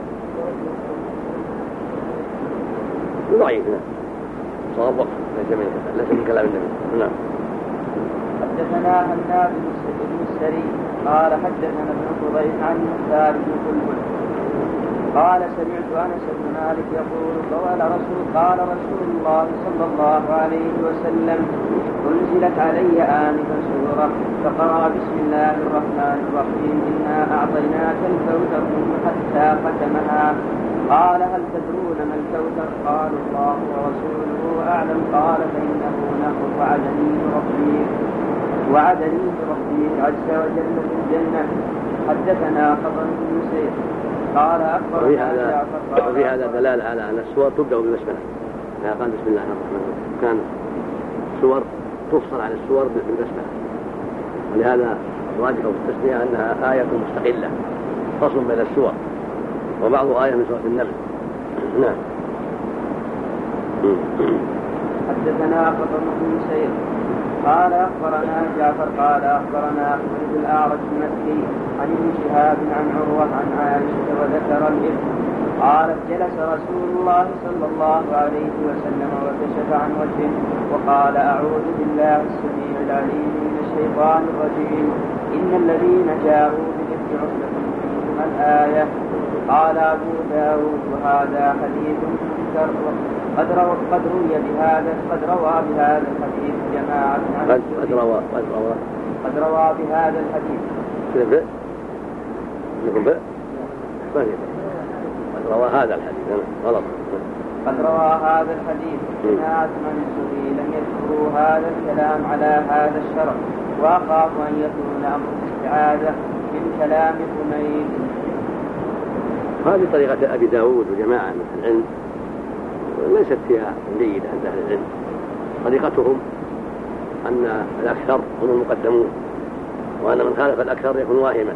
ضعيف. نعم صواب وقف ليس من كلام النبي. نعم. حدثنا هناد بن السري قال حدثنا ابن فضيل عن مختار بن بلبل قال سمعت انس بن مالك يقول قال رسول قال رسول الله صلى الله عليه وسلم انزلت علي آنفا سورة فقرأ بسم الله الرحمن الرحيم إنا أعطيناك الكوثر حتى ختمها. قال هل تدرون ما الكوثر؟ قالوا الله ورسوله أعلم. قال فإنه نهر وعدني ربي وعدني ربي عز وجل في الجنة. حدثنا خبر بن سيف قال أخبرنا جعفر وفي هذا دلالة على أن السور تبدأ بالبسملة. لا قال بسم الله الرحمن الرحيم، كان سور تفصل عن السور بالبسملة، ولهذا الراجح في التسمية أنها آية مستقلة فصل بين السور وبعض آية من سورة النمل. نعم. حدثنا خبر بن سيف قال أخبرنا جعفر قال أخبرنا أحمد بن الأعرج المكي عن ابن شهاب عن عروة عن عائشة وذكر الإثم قالت جلس رسول الله صلى الله عليه وسلم وكشف عن وجهه وقال أعوذ بالله السميع العليم من الشيطان الرجيم إن الذين جاءوا بالإثم عصبة منكم الآية. قال أبو داود وهذا حديث منكر قد روى قد روي بهذا قد روى بهذا الحديث جماعة قد قد روى قد روى قد روى بهذا الحديث كيف يقول بقى ما في قد روى هذا الحديث غلط قد روى هذا الحديث جماعة من الزهري لم يذكروا هذا الكلام على هذا الشرع، وأخاف أن يكون أمر الاستعاذة من كلام حميد. هذه طريقة أبي داود وجماعة من العلم ليست فيها جيدة عند أهل العلم. طريقتهم أن الأكثر هم المقدمون، وأن من خالف الأكثر يكون واهما،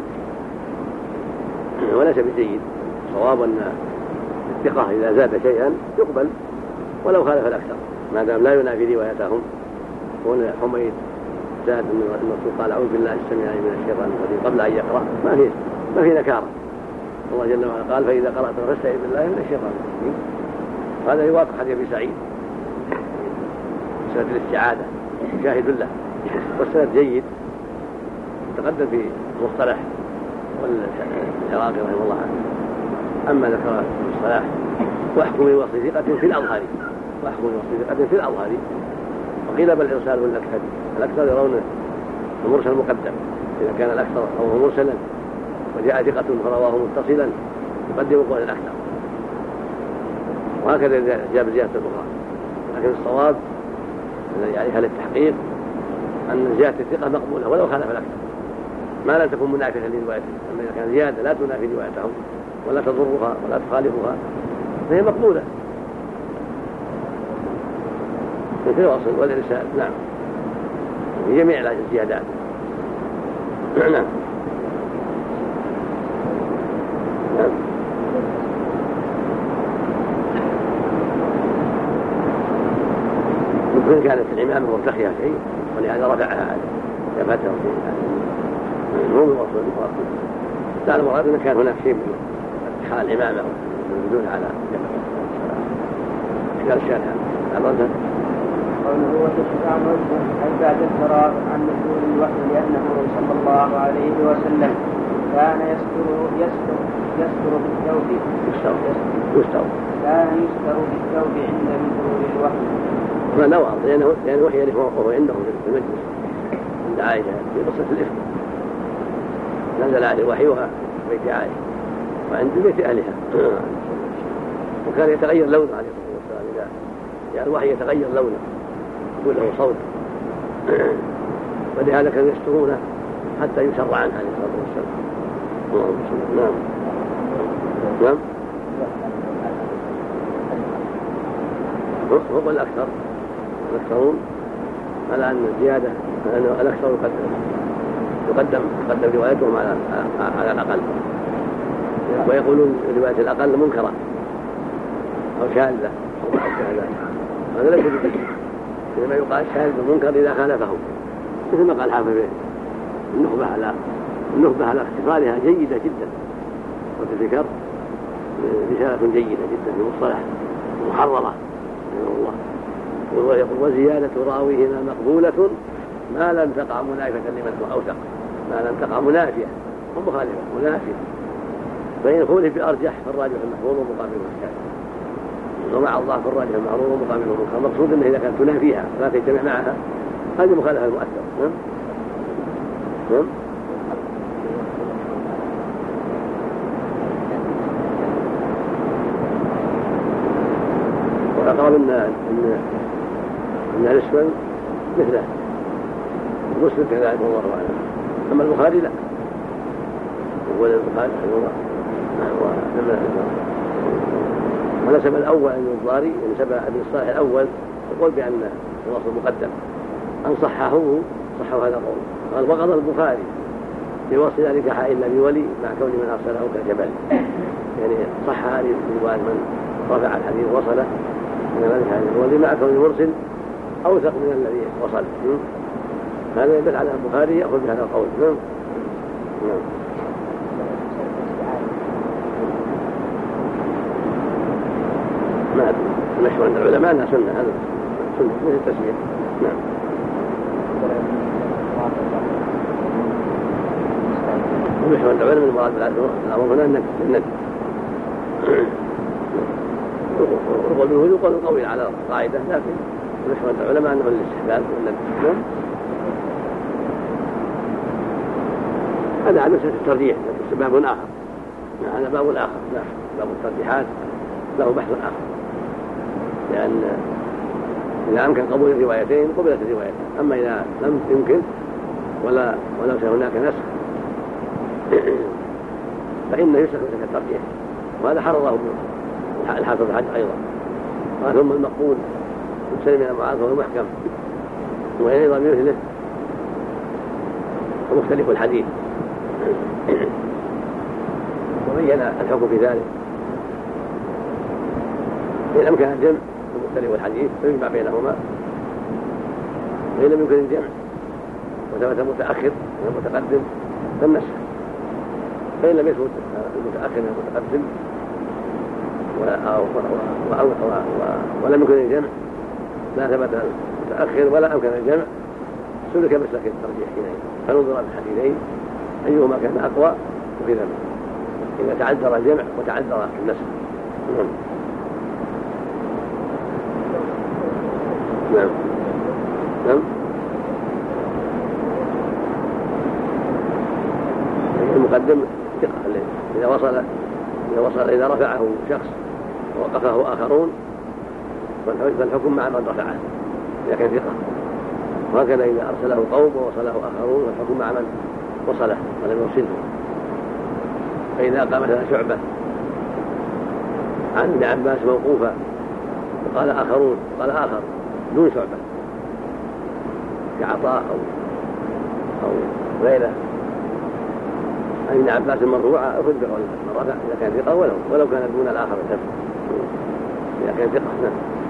وليس بجيد. صواب أن الثقة إذا زاد شيئا يقبل ولو خالف الأكثر ما دام لا ينافي روايتهم. هنا حميد زاد أن الرسول قال أعوذ بالله السميع العليم من الشيطان الرجيم قبل أن يقرأ، ما في ما في نكارة. الله جل وعلا قال فإذا قرأت فاستعذ بالله من الشيطان الرجيم. هذا يوافق حديث أبي سعيد سنة الاستعاذة شاهد له، والسند جيد تقدم في مصطلح والعراقي رحمه الله عنه. أما ذكر المصطلح واحكم بوصف ثقة في الأظهر واحكم بوصف ثقة في الأظهر وقيل بل الإرسال والأكثر. الأكثر يرون المرسل مقدم إذا كان الأكثر أو مرسلا جاء ثقة فرواه متصلا يقدم قول الأكثر، وهكذا جاء بزيادة البخاري. لكن الصواب الذي عليها للتحقيق أن زيادة الثقة مقبولة ولو خالف الأكثر، ما لم تكن منافية لروايته. أما إذا كان زيادة لا تنافي روايتهم ولا تضرها ولا تخالفها فهي مقبولة مثل الوصل والإرسال. نعم، في جميع الزيادات. نعم نعم. يمكن كانت العمامة مرتخية شيء ولهذا رفعها جابته في المهم الوصل المرتخي. لا، المراد أن كان هناك شيء من اتخاذ العمامة يدل على جبهة. قال الشارع أبدا قوله وتشفع وجهه أي بعد الفراغ عن نزول الوحي، لأنه صلى الله عليه وسلم كان يستر يستر يستر بالثوب يستر كان يستر بالثوب عند نزول الوحي. ما نوع لأنه لأن الوحي يلف وهو عنده في المجلس عند عائشة في قصة الإفك، نزل عليه الوحي وهو في بيت عائشة وعند بيت أهلها وكان يتغير لونه عليه الصلاة والسلام، إذا يعني الوحي يتغير لونه يقول له صوت ولهذا كانوا يسترونه حتى يشرع عنه عليه الصلاة والسلام. نعم نعم. هو الأكثر الأكثرون على أن الزيادة أن الأكثر يقدم يقدم يقدم روايتهم على على الأقل، ويقولون رواية الأقل منكرة أو شاذة أو شاذة. هذا ليس بذلك، إنما يقال شاذ المنكر إذا خالفه، مثل ما قال حافظ النخبة على النخبة على اختصارها جيدة جدا، وتذكر رسالة جيدة جدا في المصطلح محررة رحمه الله. ويقول وزيادة راويهما مقبولة ما لم تقع منافية لمن هو أوثق، ما لم تقع منافية ومخالفة منافية، فإن خولف بأرجح فالراجح المحفوظ ومقابله الشاذ، ومع الضعف الراجح المعروف ومقابله المنكر. المقصود أنه إذا كانت تنافيها لا تجتمع معها هذه مخالفة المؤثر. نعم نعم. وقال إن إن إن الأسود مثله مسلم كذلك والله أعلم. أما البخاري لا، هو البخاري ونسب الأول عن الضاري نسب ابن الصالح الأول يقول بأن الوصل مقدم، أن صححه صحوا هذا القول. قال وقضى البخاري في وصل ذلك إلا بولي مع كون من أرسله كجبل، يعني صح هذه الرواية من رفع الحديث وصله من ذلك الولي مع كون المرسل أوثق من الذي وصل. هذا يدل على البخاري يأخذ بهذا القول. نعم نعم. ما المشهور عند العلماء أنها سنة، هذا سنة مثل التسمية. نعم. المشهور عند العلماء المراد بالأمر هنا الندب، وقول بالوجوب قول قوي على القاعدة، لكن المشهور عند العلماء أنه للاستحباب والندب. هذا على مسألة الترجيح، باب آخر. هذا باب آخر، لا باب الترجيحات له بحث آخر، لأن إذا أمكن قبول الروايتين قبلت الروايتين، أما إذا لم يمكن ولا ولو كان هناك نسخ فإنه يسلك مسلك الترجيح، وهذا حرره الحافظ بن حجر أيضا. قال ثم المقبول يسلم إلى معاذ وهو محكم، وإن أيضا بمثله ومختلف الحديث، وبين الحكم في ذلك. إن أمكن الجمع ومختلف الحديث فيجمع بينهما، وإن لم يمكن الجمع وثبت متأخر من المتقدم فالنسخ، فإن لم يثبت المتأخر من المتقدم ولم يمكن الجمع، لا ثبت المتأخر ولا أمكن الجمع، سلك مسلك الترجيح حينئذ، فننظر بالحديثين أيهما كان أقوى وفي ذلك إذا تعذر الجمع وتعذر النسخ. نعم نعم نعم. المقدم ثقة إذا وصل إذا وصل إذا رفعه شخص ووقفه آخرون فالحكم مع من رفعه إذا كان ثقة، وهكذا إذا أرسله قوم ووصله آخرون فالحكم مع من وصله ولم يوصله. فإذا قام مثلا شعبة عن ابن عباس موقوفا وقال آخرون قال آخر دون شعبة كعطاء أو أو غيره عن ابن عباس المرفوعة أخذ بقول من رفع إذا كان ثقة ولو ولو كان دون الآخر إذا كان ثقة.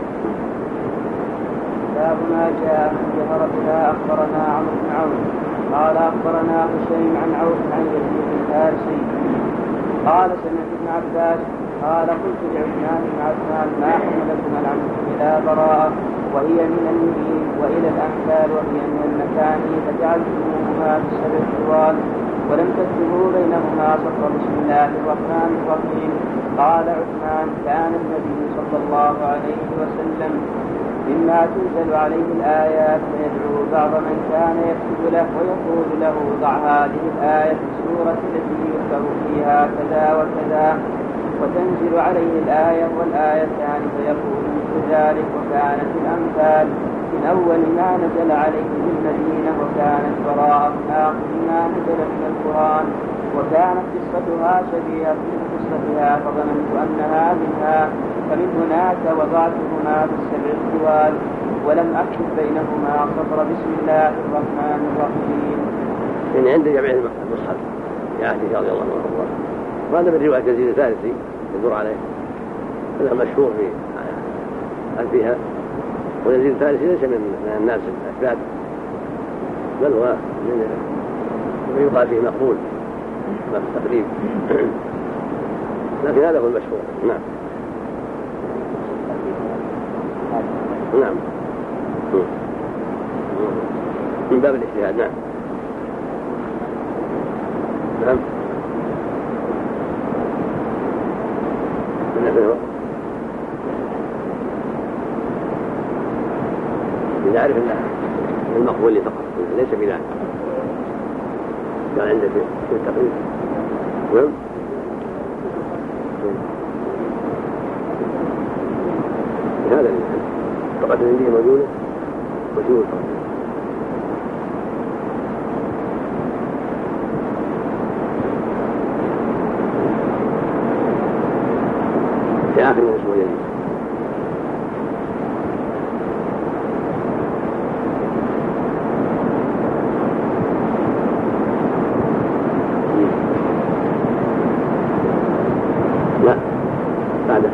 باب ما جاء من جهر بها. أخبرنا عمرو بن عون قال أخبرنا هشيم عن عوف عن يزيد الفارسي قال سمعت ابن عباس قال قلت لعثمان بن عفان ما حملكم العمد إلى براءة وهي من المبين وإلى الأمثال وهي من المكاني فجعلتموهما في السبع طوال ولم تكتبوا بينهما سطر بسم الله الرحمن الرحيم. قال عثمان كان النبي صلى الله عليه وسلم مما تنزل عليه الآيات فيدعو بعض من كان يكتب له ويقول له ضع هذه الآية في السورة التي يذكر فيها كذا وكذا وتنزل عليه الآية والآيتان فيقول مثل ذلك. وكانت الأمثال من أول ما نزل عليه بالمدينة وكانت براءة من آخر ما نزل من القرآن وكانت قصتها شبيهة بقصتها فظننت أنها منها فمن هناك وضعتهما في السبع الطوال ولم أكتب بينهما سطر بسم الله الرحمن الرحيم. يعني عند جميع المصحف لعائشة رضي الله عنها وهذا من رواية يزيد الفارسي يدور عليه هذا مشهور في فيها. ويزيد الفارسي ليس من الناس الأشباب بل هو من يقال فيه مقبول ما في التقريب لكن هذا هو المشهور. نعم نعم من باب الاجتهاد. نعم نعم نعرف أن المقبول فقط ليس بذلك كان عنده في التقريب. نعم هذا طبعا الهندية موجودة وجود في آخر من اسمه يزيد. لا بعده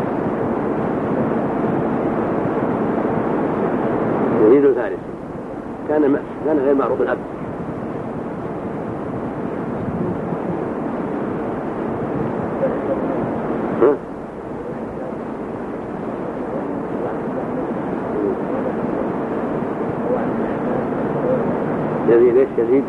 يزيد الفارسي كان كان غير معروف الأب. يزيد ايش يزيد؟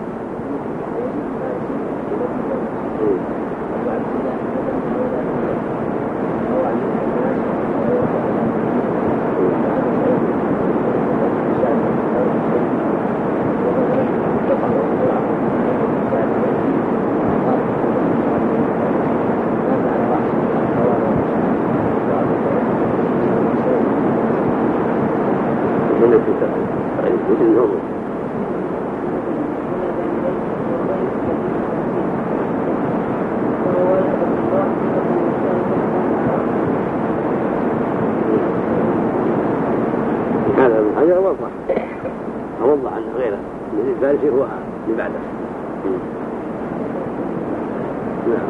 أوضح أن غيره من الفارسي هو اللي بعده. نعم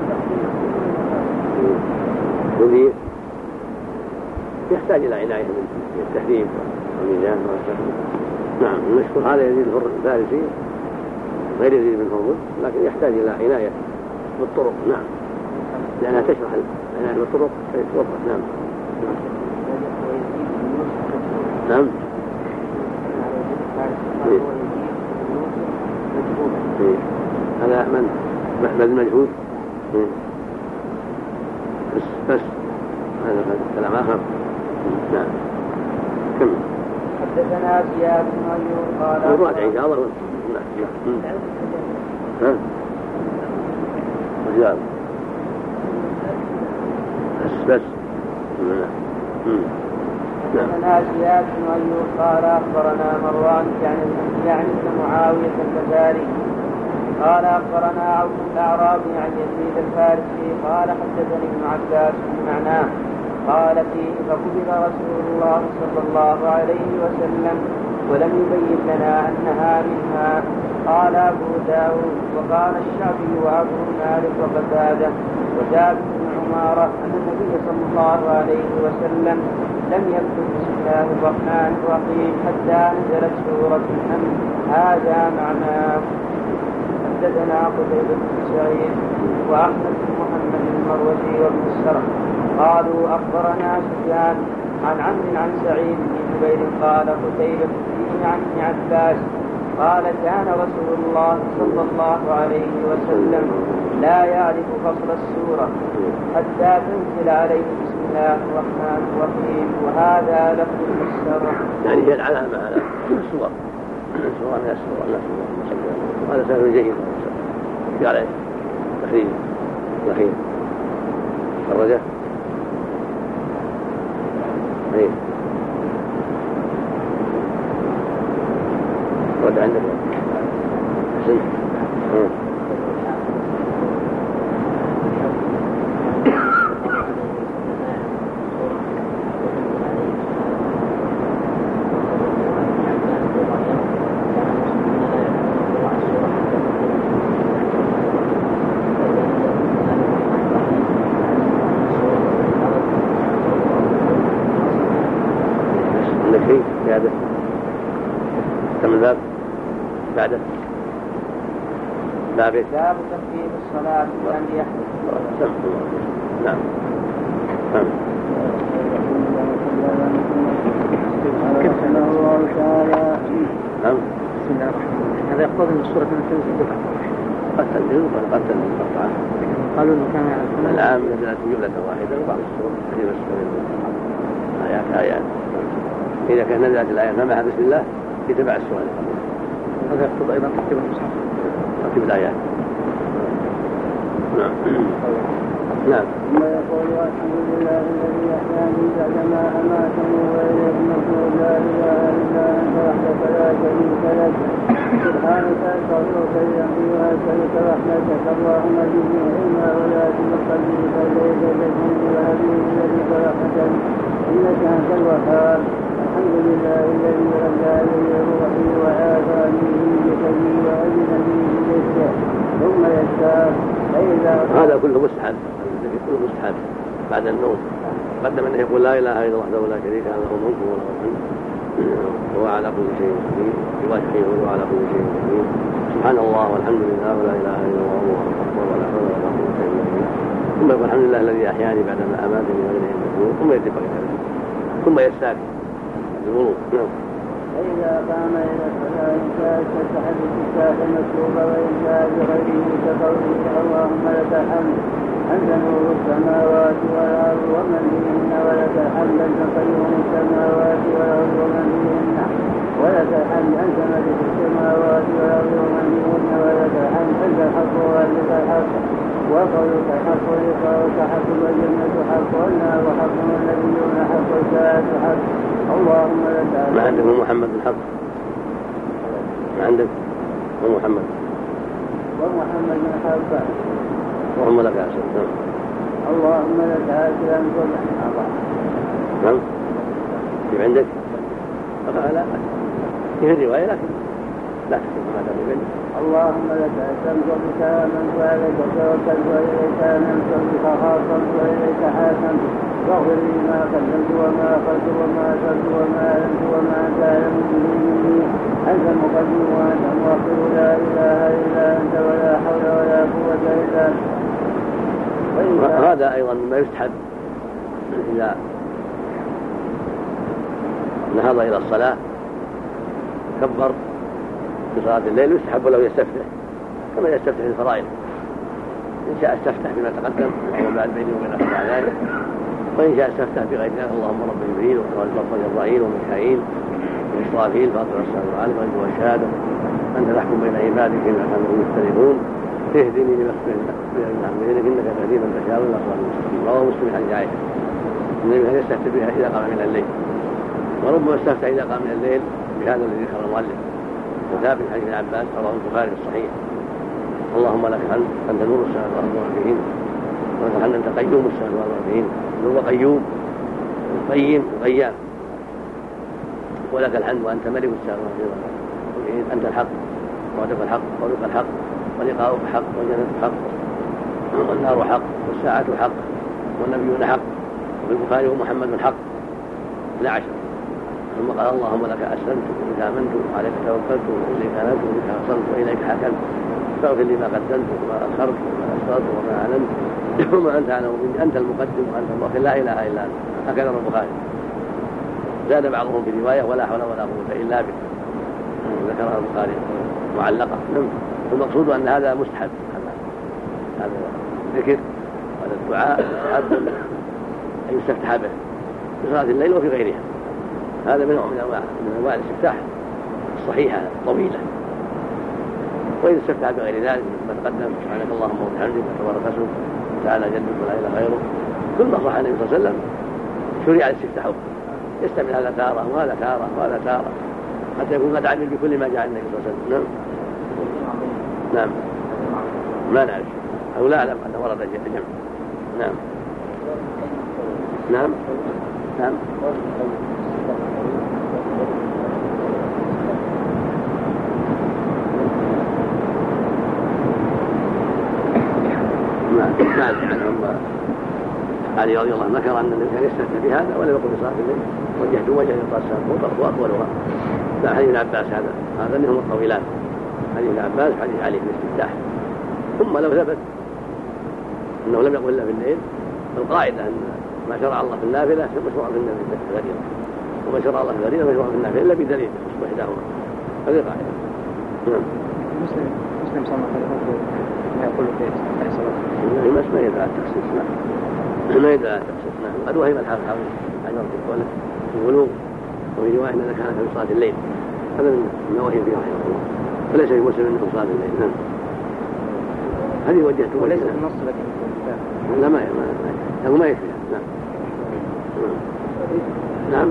وذي يحتاج إلى عناية من التهذيب والميزان والتهذيب. نعم نشكر هذا يزيد الفارسي غير يزيد بن هرمز لكن يحتاج إلى عناية بالطرق. نعم لأنها تشرح العناية بالطرق توضح. نعم نعم هذا من محمد مجهود بس بس هذا كلام آخر. نعم كم حدثنا زياد بن أيوب قال الراجع إن شاء الله. نعم نعم بس. حدثنا زياد بن أيوب قال أخبرنا مروان يعني يعني ابن معاوية الفزاري قال أخبرنا عوف الأعرابي عن يزيد الفارسي قال حدثني ابن عباس بمعناه قال فيه فقبل رسول الله صلى الله عليه وسلم ولم يبين لنا أنها منها. قال أبو داود وقال الشعبي وأبو مالك وقتادة وجابر بن عمارة أن النبي صلى الله عليه وسلم لم يكتب بسم الله الرحمن الرحيم حتى نزلت سورة الحمد. هذا معناه. حدثنا قتيبة بن سعيد وأحمد بن محمد المروزي وابن السرح قالوا أخبرنا سفيان عن عمرو عن سعيد بن جبير قال قتيبة فيه عن ابن عباس قال كان رسول الله صلى الله عليه وسلم لا يعرف فصل السورة حتى تنزل عليه بسم الله الرحمن الرحيم. وهذا لفظ السرح يعني هي العلامة على السور سورة من السور لا سورة وهذا سهل جيد في عليه تخريج الأخير خرجه ايه رد عندك حسن هذا كم الباب بعده باب باب تخفيف الصلاة بأن يحدث. نعم نعم رحمه الله تعالى. نعم بسم الله الرحمن الرحيم. هذا يقتضي ان السورة من تنزل قطعة قد تنزل وقد تنزل قطعة. قالوا انه كان يعرفون العام نزلت جملة واحدة وبعض السور كثير السور آيات آيات. إذا كان نزلت الآيات ما معها بسم الله يتبع السؤال. هذا يقتضي أيضا ترتيب المصحف ترتيب الآيات. نعم نعم. ثم يقول الحمد لله الذي أحياني بعدما أماتني وإليه النشور لا إله إلا أنت وحدك لا شريك لك سبحانك أستغفرك لذنبي وأسألك رحمتك اللهم زدني علما ولا تقلبي فإليك تجني وهديني الذي خلقتني إنك أنت الوهاب. الحمد لله الذي رجع لي روحي وآتاني من جسدي وأذن لي بذكره ثم يشتاق فإذا هذا كله مستحب كله مستحب بعد النوم. قدم أنه يقول لا إله إلا وحده لا شريك له له الملك وله الحمد وهو على كل شيء قدير يوحده وهو على كل شيء قدير سبحان الله والحمد لله ولا إله إلا الله والله أكبر ولا حول ولا قوة إلا بالله. ثم يقول الحمد لله الذي أحياني بعدما أماتني وإليه النشور ثم يتبع ثم يستاك الوضوء. نعم. فإذا قام إلى الصلاة إن شاء استفتح بالاستفتاح المكتوب وإن شاء بغيره كقوله اللهم لك الحمد أنت نور السماوات والأرض ومن فيهن ولك الحمد أنت قيوم السماوات والأرض ومن فيهن ولك الحمد أنت ملك السماوات والأرض ومن فيهن ولك الحمد أنت الحق وأنت الحق وقولك حق ولقاؤك حق والجنة حق والنار حق والنبيون حق والساعة حق اللهم لك ما عندك محمد الحق ما عندك ومحمد ومحمد الحق اللهم لك أسلم. اللهم لك أسلم كله. نعم كيف عندك فقال لا في الرواية لكن لا تكتب ما دام عندك. اللهم لك أسلمت وبك آمنت وعليك توكلت وإليك أنبت وبك خاصمت وإليك حاكمت واغفر لي ما قدمت وما أخرت وما أسرت وما أعلنت وما أنت أعلم به مني أنت المقدم وأنت المؤخر لا إله إلا أنت ولا حول ولا قوة إلا أنت. هذا أيضا مما يستحب إذا نهض إلى الصلاة كبر في صلاة الليل يستحب له يستفتح كما يستفتح الفرائض. إن شاء استفتح بما تقدم وهو بعد بينه وبين أخبار ذلك وإن شاء استفتح بغير ذلك اللهم رب جبريل ومن إبراهيم وميكائيل وإسرافيل فاطر السماوات والأرض والغيب والشهادة أنت تحكم بين عبادك فيما كانوا يختلفون اهدني لما اختلف بإذنك إنك تهدي من تشاء إلى صراط مستقيم. رواه مسلم عن عائشة النبي كان يستفتح بها إذا قام من الليل، وربما استفتح إذا قام من الليل بهذا الذي ذكر المؤلف وثابت حديث ابن عباس رواه البخاري في الصحيح: اللهم لك الحمد أنت نور السماوات والأرض وما فيهن، ولك الحمد أنت قيوم السماوات وما فيهن. نور قيوم قيم وقيام، ولك الحمد وأنت ملك السماوات والأرض، أنت الحق وعدك الحق وقولك الحق ولقاؤك حق والجنة حق والنار حق والساعة حق والنبيون حق وفي البخاري ومحمد حق لا عشر. ثم قال: اللهم لك أسلمت وبك آمنت وعليك توكلت وإليك أنبت وبك أرسلت وإليك حكمت فاغفر لي ما قدمت وما أخرت وما أسررت وما أعلنت وما أنت أعلم مني، أنت المقدم وأنت المؤخر لا إله إلا أنت. هكذا البخاري. زاد بعضهم في رواية: ولا حول ولا قوة إلا بك، ذكرها البخاري معلقة. المقصود أن هذا مستحب، هذا ذكر وهذا الدعاء مستحب أن يستفتح به في صلاة الليل وفي غيرها. هذا من نوع من أنواع من أنواع الاستفتاح الصحيحة الطويلة. وإذا استفتح بغير ذلك ما تقدم: سبحانك اللهم وبحمدك وتبارك اسمك وتعالى جدك ولا إله غيره، كل ما صح النبي صلى الله عليه وسلم شرع الاستفتاح، يستعمل هذا تارة وهذا تارة وهذا تارة حتى يكون قد عمل بكل ما جاء النبي صلى الله عليه وسلم. نعم نعم ما نعرف أو لا أعلم أنه ورد جمع. نعم نعم نعم ما أدري عنهم. علي رضي الله عنه ذكر أن النبي كان يستفتح بهذا ولم يقل بصلاة الليل: وجهت وجهي للقاسم وأطولها. لا، حديث ابن عباس هذا هذا منهم الطويلات، حديث ابن عباس حديث علي في الاستفتاح. ثم لو ثبت أنه لم يقل إلا في الليل، فالقاعدة أن ما شرع الله في النافلة مشروع في الفريضة، وما شرع الله في الفريضة مشروع في النافلة إلا بدليل يخص إحداهما. هذه قاعدة. نعم. مسلم مسلم صلى الله عليه وسلم ما يقول في صلاة ما ما يدعى التخصيص. نعم ما يدعى التخصيص. نعم. قد وهم الحافظ حافظ حجر في قوله في الغلو، وفي رواية أنه كان في صلاة الليل. هذا من وهم فيه رحمه الله، فليس في مسلم أنه صلاة الليل. نعم. هذه وجهته وليس النص لكن لا ما ما ما يكفي. نعم نعم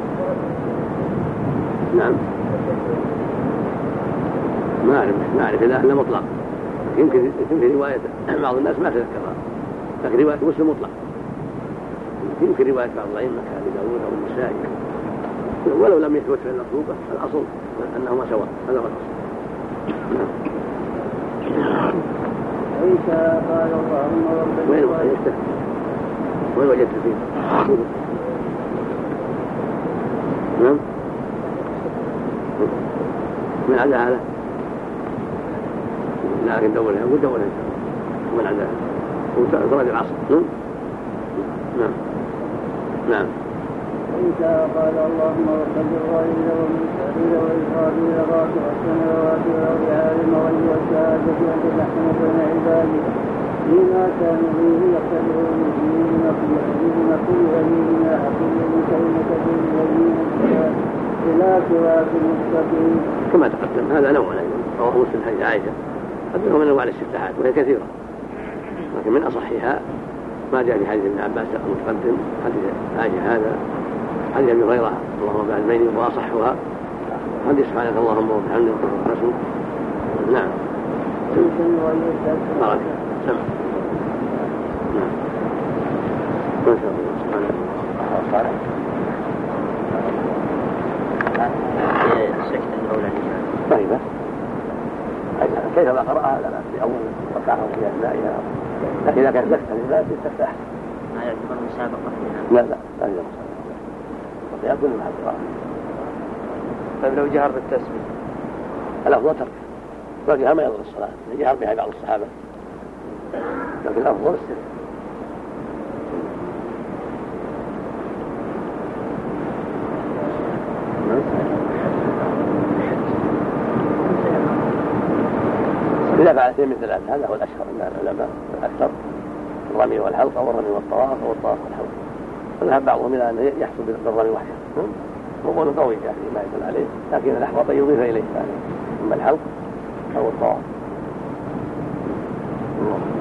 نعم ما أعرف ما أعرف إذا إلا مطلق. يمكن يمكن في رواية بعض الناس ما تذكرها، لكن رواية مسلم مطلق. يمكن رواية بعض الأئمة كأبي داود أو النسائي، ولو لم يثبت في المطلوبة الأصل أنهما سواء. هذا هو الأصل. عيسى قال: اللهم رب وين وجدته؟ وين وجدت فيه؟ نعم من عدا هذا؟ لكن دورها ودورها من عدا وتراد العصر. نعم نعم نعم. عيسى قال: اللهم رب جبرائيل وميكائيل وإسرافيل فاطر السماوات والأرض عالم الغيب والشهادة أنت تحكم بين عبادك فيما كانوا فيه يختلفون فيه لنقل ولينا حكيم كلمة بالذين إلى صراط مستقيم. كما تقدم هذا نوع أيضا رواه مسلم حديث عائشة، قد من انواع الاستفتاحات وهي كثيرة، لكن من أصحها ما جاء في حديث ابن عباس المتقدم، حديث عائشة هذا، حديث ابي هريرة اللهم بعد بيني وأصحها حديث سبحانك اللهم وبحمدك رسول. نعم بارك سمع. نعم ما شاء الله سبحانه وتعالى. السكتة الأولى طيبة كيفما قرأها لا بأس في أول ركعة وفي أثنائها، لكن إذا كانت سكتة لا تستفتح. ما يعتبر مسابقة؟ لا لا لا يعتبر مسابقة، يأكل مع القراءة. طيب لو جهر بالتسبيح الأفضل ترك، لكن ما يضر الصلاة، جهر بها بعض الصحابة، لكن الأفضل السر. إذا فعل شيء مثل هذا هو الأشهر عند العلماء الأكثر، الرمي والحلقة والرمي والطواف والطواف والحلقة. فذهب بعضهم إلى أن يحصل بالرمي وحده، وقول قوي يعني ما يدل عليه، لكن الأحوط أن يضيف إليه يعني إما الحلق أو الطواف.